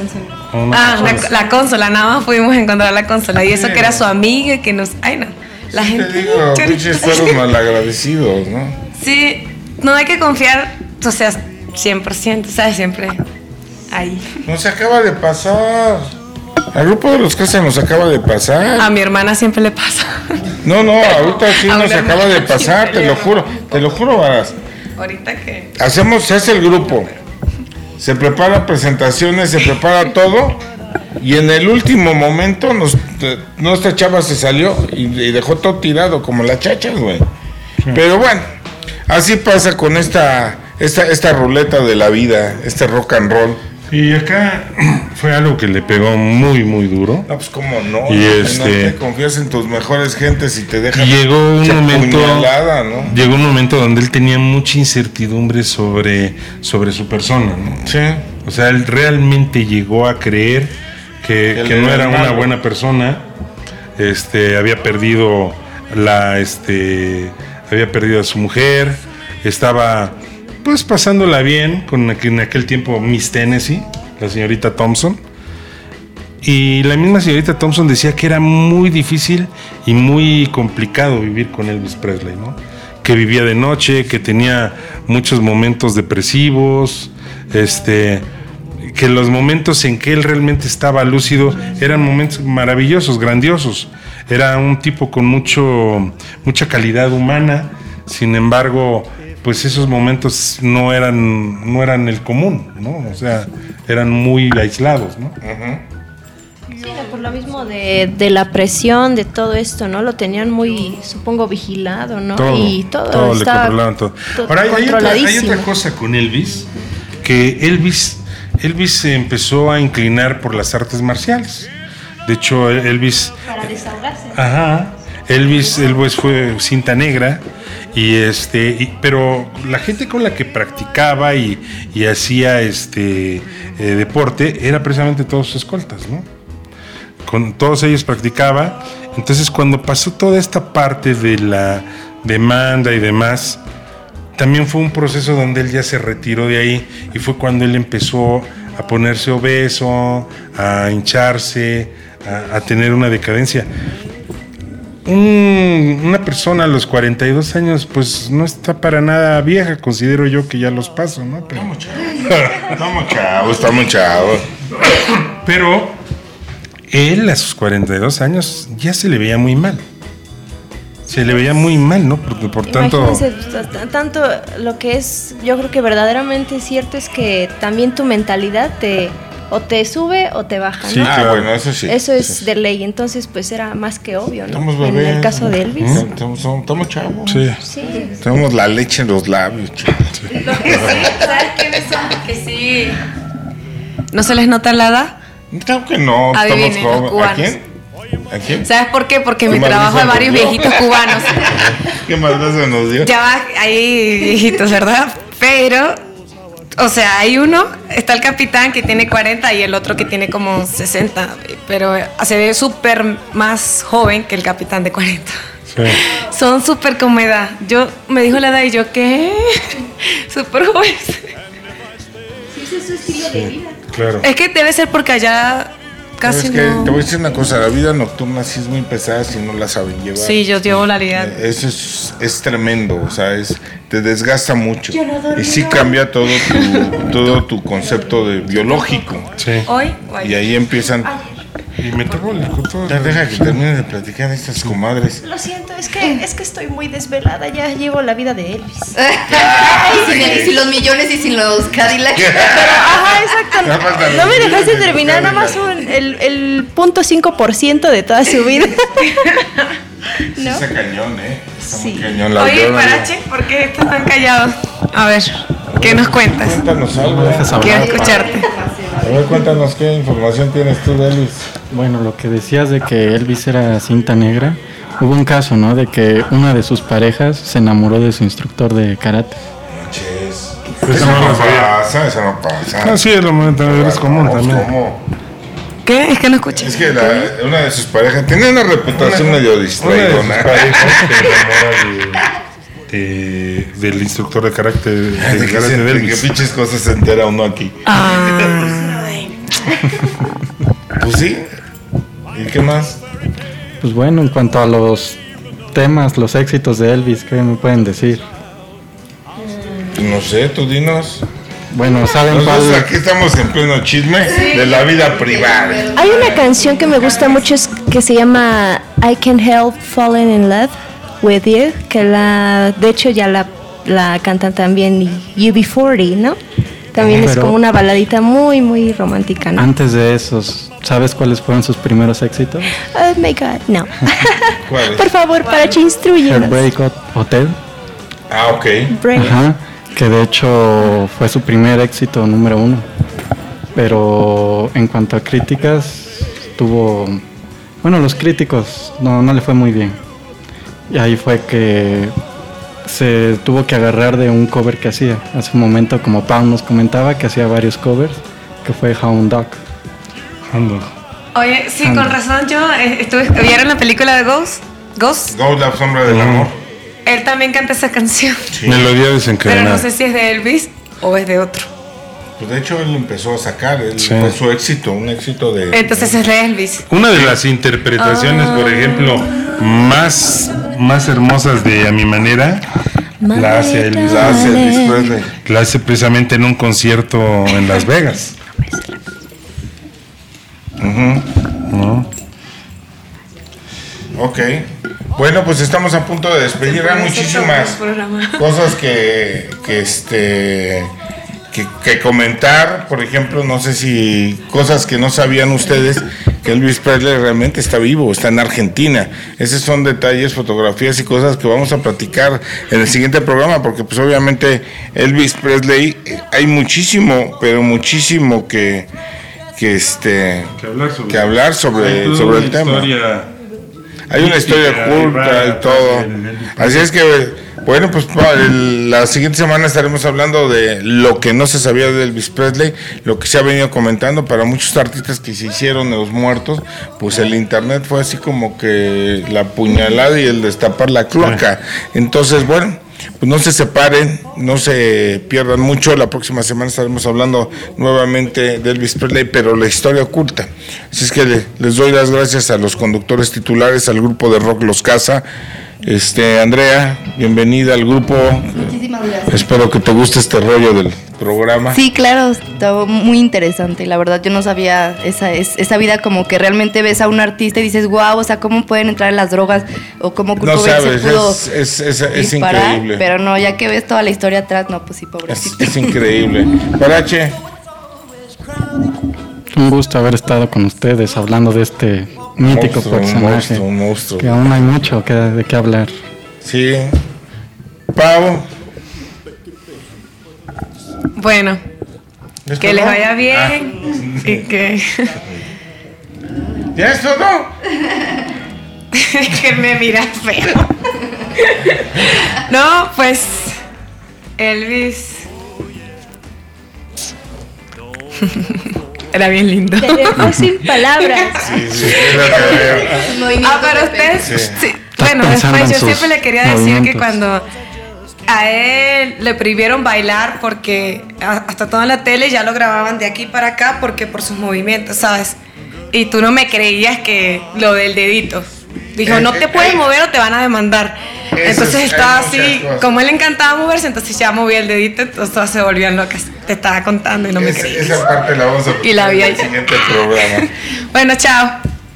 La consola, nada más pudimos encontrar la consola. Y eso que era su amiga y que nos... Ay, no. La gente... Te digo, pinches perros malagradecidos, ¿no? Sí, no hay que confiar, o sea, 100%, ¿sabes? Siempre ahí. Nos acaba de pasar. Al grupo de los Casas nos acaba de pasar. A mi hermana siempre le pasa. No, ahorita sí nos acaba de pasar, te lo juro, Varas. Ahorita que... Se hace el grupo, se prepara presentaciones, se prepara todo, y en el último momento nuestra chava se salió y dejó todo tirado, como las chachas, güey. Sí. Pero bueno, así pasa con esta ruleta de la vida, este rock and roll. Y acá fue algo que le pegó muy, muy duro. No, pues cómo no. Y no te confías en tus mejores gentes y te dejan. Llegó un momento, ¿no? Llegó un momento donde él tenía mucha incertidumbre sobre su persona, ¿no? Sí. O sea, él realmente llegó a creer que no era una buena persona. Había perdido había perdido a su mujer. Estaba pues pasándola bien con en aquel tiempo Miss Tennessee, la señorita Thompson. Y la misma señorita Thompson decía que era muy difícil y muy complicado vivir con Elvis Presley, ¿no? Que vivía de noche, que tenía muchos momentos depresivos, que los momentos en que él realmente estaba lúcido eran momentos maravillosos, grandiosos. Era un tipo con mucha calidad humana, sin embargo, pues esos momentos no eran el común, ¿no? O sea, eran muy aislados, ¿no? Sí, por lo mismo de la presión, de todo esto, ¿no? Lo tenían muy, supongo, vigilado, ¿no? Y todo le controlaban todo. Ahora, hay otra cosa con Elvis, que Elvis se empezó a inclinar por las artes marciales. De hecho, Elvis... Para desahogarse. Ajá. Elvis fue cinta negra. Pero la gente con la que practicaba y hacía deporte era precisamente todos sus escoltas, ¿no? Con todos ellos practicaba. Entonces, cuando pasó toda esta parte de la demanda y demás, también fue un proceso donde él ya se retiró de ahí y fue cuando él empezó a ponerse obeso, a hincharse, a tener una decadencia. Una persona a los 42 años, pues no está para nada vieja, considero yo que ya los paso, ¿no? Pero... Estamos chavos. Pero él a sus 42 años ya se le veía muy mal. Se le veía muy mal, ¿no? Porque por tanto lo que es, yo creo que verdaderamente cierto es que también tu mentalidad o te sube o te baja, ¿no? Sí, claro. Bueno, eso sí. Eso es de ley, entonces pues era más que obvio, ¿no? Estamos bebés, en el caso de Elvis. Estamos chavos. Sí. Tenemos la leche en los labios, chavos. Los que sí, ¿sabes quiénes son? Que sí. ¿No se les nota la edad? Claro que no, estamos jóvenes. ¿A quién? ¿Sabes por qué? Porque mi trabajo de varios viejitos cubanos. ¿Qué más se nos dio? Ya va, hay viejitos, ¿verdad? Pero... O sea, hay uno, está el capitán que tiene 40 y el otro que tiene como 60, pero se ve súper más joven que el capitán de 40. Sí. Son súper como edad. Me dijo la edad y yo, ¿qué? Súper joven. Sí, ese es su estilo de vida. Claro. Es que debe ser porque allá casi Es que no. te voy a decir una cosa, la vida nocturna sí es muy pesada si no la saben llevar. Sí, yo llevo la liga. Eso es tremendo, o sea, te desgasta mucho. Yo no dormí Y sí hoy. cambia todo tu concepto de biológico. Hoy. Y ahí empiezan. Y metabólico. Ya deja que termine de platicar estas comadres. Lo siento, es que estoy muy desvelada. Ya llevo la vida de Elvis. Y sin los millones y sin los Cadillacs. Ajá, exacto. No me dejaste terminar nada más el 0.5% de toda su vida. Sí, está cañón, Está muy Sí. cañón. Oye, Parache, ¿por qué estás tan callado? A ver, ¿qué nos cuentas? Cuéntanos algo. Quiero escucharte. A ver, cuéntanos qué información tienes tú de Elvis. Bueno, lo que decías de que Elvis era cinta negra, hubo un caso, ¿no? De que una de sus parejas se enamoró de su instructor de karate. Eso no pasa, eso no pasa. Ah, sí, es común también. ¿Qué? Es que no escuché. Es que una de sus parejas tenía una reputación medio distraidona. Del instructor de karate de ¿De qué pinches cosas se entera uno aquí? Pues sí. ¿Y qué más? Pues bueno, en cuanto a los temas, los éxitos de Elvis, ¿qué me pueden decir? No sé, tú dinos. Bueno, ¿saben Nosotros cuál? aquí estamos en pleno chisme de la vida privada. Hay una canción que me gusta mucho que se llama I Can't Help Falling in Love with You, que de hecho ya la cantan también UB40, ¿no? También es Pero- como una baladita muy, muy romántica, ¿no? Antes de esos, ¿sabes cuáles fueron sus primeros éxitos? Oh my God, no. ¿Cuáles? Por favor, Parache, instrúyenos. Heartbreak Hotel. Ah, ok. Ajá, que de hecho fue su primer éxito número 1. Pero en cuanto a críticas, bueno, los críticos no le fue muy bien. Y ahí fue que se tuvo que agarrar de un cover que hacía. Hace un momento, como Pau nos comentaba, que hacía varios covers, que fue Hound Dog. Oye, sí, con razón, yo ¿vieron la película de Ghost? Ghost, la sombra del amor. Él también canta esa canción. Melodía Pero desencadenada. no sé si es de Elvis o es de otro. Pues de hecho él empezó a sacar, Sí. fue su éxito, un éxito de... Entonces es de Elvis. Una de las interpretaciones, por ejemplo, más hermosas de A Mi Manera, la hace Elvis. Presley. La hace precisamente en un concierto en Las Vegas. ¿No? Ok. Bueno, pues estamos a punto de despedir. Hay muchísimas cosas que comentar. Por ejemplo, no sé si cosas que no sabían ustedes, que Elvis Presley realmente está vivo, está en Argentina. Esos son detalles, fotografías y cosas que vamos a platicar en el siguiente programa, porque pues obviamente Elvis Presley, hay muchísimo, pero muchísimo que hablar sobre el tema. Hay una historia oculta y todo. Así es que, bueno, pues la siguiente semana estaremos hablando de lo que no se sabía de Elvis Presley, lo que se ha venido comentando para muchos artistas que se hicieron de los muertos, pues el internet fue así como que la puñalada y el destapar la cloaca. Entonces, bueno, pues no se separen, no se pierdan mucho. La próxima semana estaremos hablando nuevamente de Elvis Presley, pero la historia oculta. Así es que les doy las gracias a los conductores titulares, al grupo de rock Los Casa. Andrea, bienvenida al grupo. Muchísimas gracias. Espero que te guste este rollo del programa. Sí, claro, estaba muy interesante. La verdad, yo no sabía esa vida como que realmente ves a un artista y dices, wow, o sea, ¿cómo pueden entrar en las drogas? O cómo Kurt No Cobain sabes, se pudo es disparar. increíble. Pero no, ya que ves toda la historia atrás, no, pues sí, pobrecito. Es increíble. Parache. Un gusto haber estado con ustedes hablando de este mítico personaje. Un monstruo. Que aún hay mucho de qué hablar. Sí. Pau. Bueno, que les vaya bien y que... ¿Ya es todo? que me miras feo. No, pues Elvis era bien lindo. Te dejó sin palabras. Sí, pero ustedes... Sí. Bueno, después yo siempre le quería decir que cuando a él le prohibieron bailar porque hasta toda la tele ya lo grababan de aquí para acá porque por sus movimientos, ¿sabes? y tú no me creías que lo del dedito. Dijo, no te puedes mover o te van a demandar. Entonces estaba así, como él le encantaba moverse, entonces ya movía el dedito, entonces todas se volvían locas. Te estaba contando y no me creías. Esa parte la vamos a y la vi en el siguiente programa. Bueno, chao.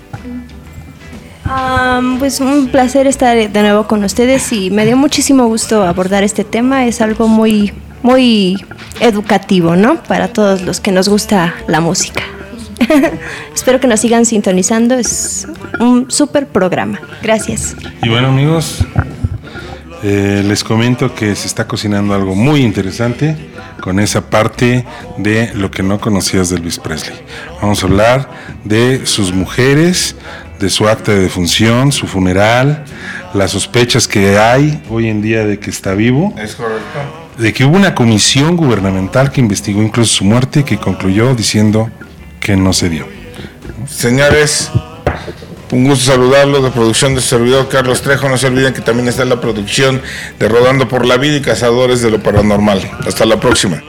Pues un placer estar de nuevo con ustedes y me dio muchísimo gusto abordar este tema. Es algo muy, muy educativo, ¿no? Para todos los que nos gusta la música. Espero que nos sigan sintonizando. Es un súper programa. Gracias. Y bueno, amigos, les comento que se está cocinando algo muy interesante con esa parte de lo que no conocías de Elvis Presley. Vamos a hablar de sus mujeres, de su acta de defunción, su funeral, las sospechas que hay hoy en día de que está vivo. Es correcto. De que hubo una comisión gubernamental que investigó incluso su muerte, que concluyó diciendo que no se dio. Señores, un gusto saludarlos, de producción de su servidor Carlos Trejo. No se olviden que también está la producción de Rodando por la Vida y Cazadores de lo Paranormal. Hasta la próxima.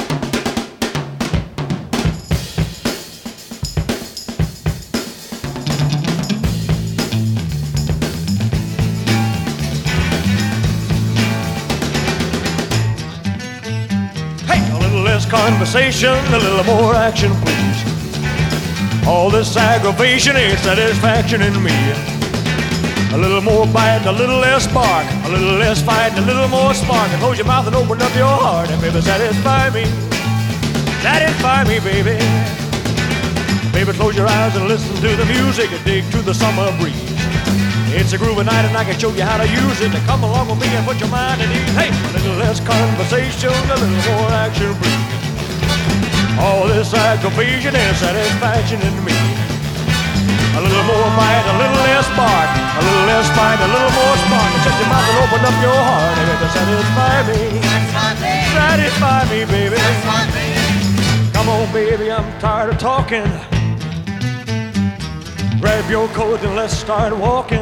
Hey, a little less conversation, a little more action, please. All this aggravation ain't satisfaction in me. A little more bite, a little less bark, a little less fight, a little more spark. And close your mouth and open up your heart, and baby, satisfy me. Satisfy me, baby. Baby, close your eyes and listen to the music and dig to the summer breeze. It's a groovy night and I can show you how to use it. To come along with me and put your mind at ease. Hey, a little less conversation, a little more action, please. All this aggravation and satisfaction in me. A little more bite, a little less bark, a little less fight, a little more spark. Shut your mouth and open up your heart, and baby, satisfy me. Satisfy me, baby. Come on, baby, I'm tired of talking. Grab your coat and let's start walking.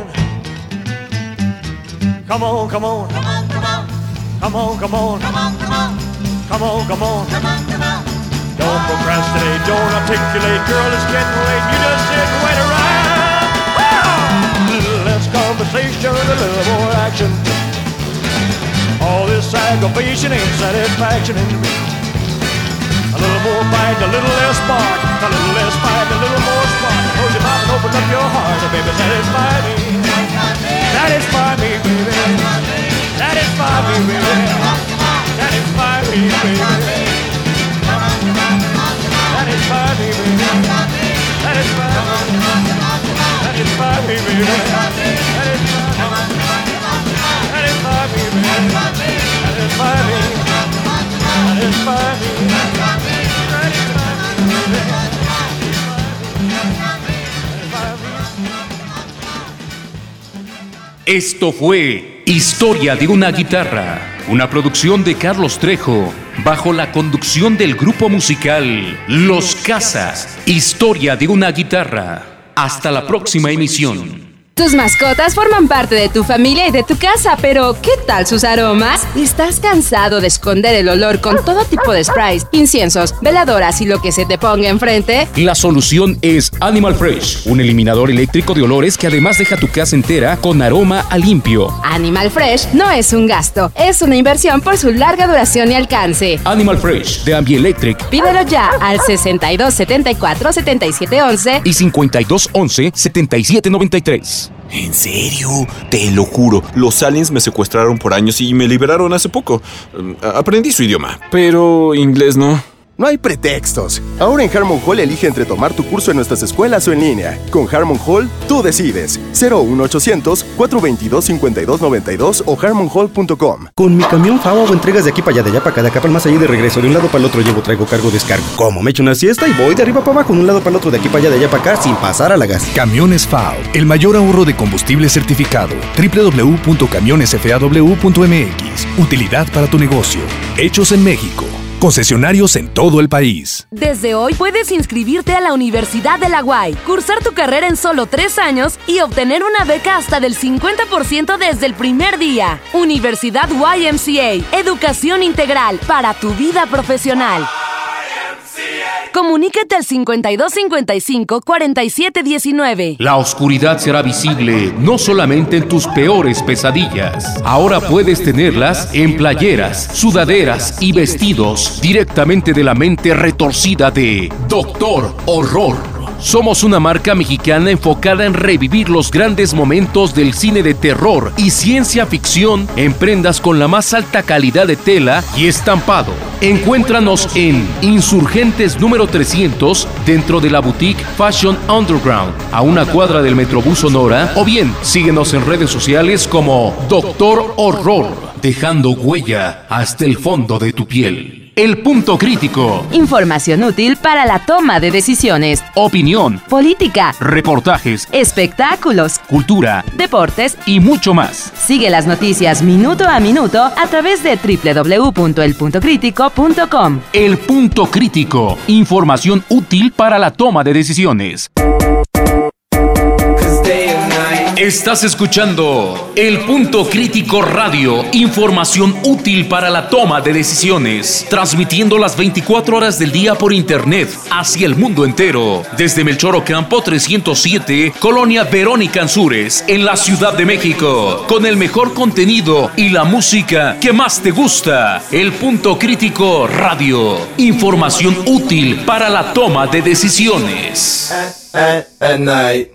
Come on, come on. Come on, come on. Come on, come on. Come on, come on. Come on, come on. Come on, come on. Don't procrastinate, don't articulate, girl, it's getting late. You just sit and wait around. A little less conversation, a little more action. All this aggravation ain't satisfaction in me. A little more bite, a little less spark, a little less fight, a little more spark. Close your mouth and open up your heart, and baby, satisfy me. Satisfy me, baby. Satisfy me, baby. Satisfy me, baby. Satisfy me, baby. Satisfy me. Satisfy me, baby. Satisfy me, baby. Satisfy me. Satisfy me. Esto fue Historia de una guitarra, una producción de Carlos Trejo, bajo la conducción del grupo musical Los Casas. Historia de una guitarra. Hasta la próxima emisión. Tus mascotas forman parte de tu familia y de tu casa, pero ¿qué tal sus aromas? ¿Estás cansado de esconder el olor con todo tipo de sprays, inciensos, veladoras y lo que se te ponga enfrente? La solución es Animal Fresh, un eliminador eléctrico de olores que además deja tu casa entera con aroma a limpio. Animal Fresh no es un gasto, es una inversión por su larga duración y alcance. Animal Fresh de Ambielectric. Pídelo ya al 6274-7711 y 5211-7793. ¿En serio? Te lo juro, los aliens me secuestraron por años y me liberaron hace poco. Aprendí su idioma, pero inglés no. No hay pretextos. Ahora en Harmon Hall elige entre tomar tu curso en nuestras escuelas o en línea. Con Harmon Hall, tú decides. 01800-422-5292 o harmonhall.com. Con mi camión FAO hago entregas de aquí para allá, de allá para acá, de acá para el más allá y de regreso. De un lado para el otro llevo, traigo, cargo, descargo. Como me echo una siesta y voy de arriba para abajo, de un lado para el otro, de aquí para allá, de allá para acá, sin pasar a la gas. Camiones FAO, el mayor ahorro de combustible certificado. www.camionesfaw.mx. Utilidad para tu negocio. Hechos en México. Concesionarios en todo el país. Desde hoy puedes inscribirte a la Universidad de la UAY, cursar tu carrera en solo 3 años y obtener una beca hasta del 50% desde el primer día. Universidad YMCA, educación integral para tu vida profesional. YMCA. Comunícate al 5255-4719. La oscuridad será visible no solamente en tus peores pesadillas. Ahora puedes tenerlas en playeras, sudaderas y vestidos directamente de la mente retorcida de Doctor Horror. Somos una marca mexicana enfocada en revivir los grandes momentos del cine de terror y ciencia ficción en prendas con la más alta calidad de tela y estampado. Encuéntranos en Insurgentes número 300 dentro de la boutique Fashion Underground, a una cuadra del Metrobús Sonora, o bien síguenos en redes sociales como Doctor Horror, dejando huella hasta el fondo de tu piel. El Punto Crítico. Información útil para la toma de decisiones. Opinión. Política. Reportajes. Espectáculos. Cultura. Deportes. Y mucho más. Sigue las noticias minuto a minuto a través de www.elpuntocritico.com. El Punto Crítico. Información útil para la toma de decisiones. Estás escuchando El Punto Crítico Radio, información útil para la toma de decisiones, transmitiendo las 24 horas del día por internet hacia el mundo entero, desde Melchor Ocampo 307, Colonia Verónica Ansúrez, en la Ciudad de México, con el mejor contenido y la música que más te gusta. El Punto Crítico Radio, información útil para la toma de decisiones. At night.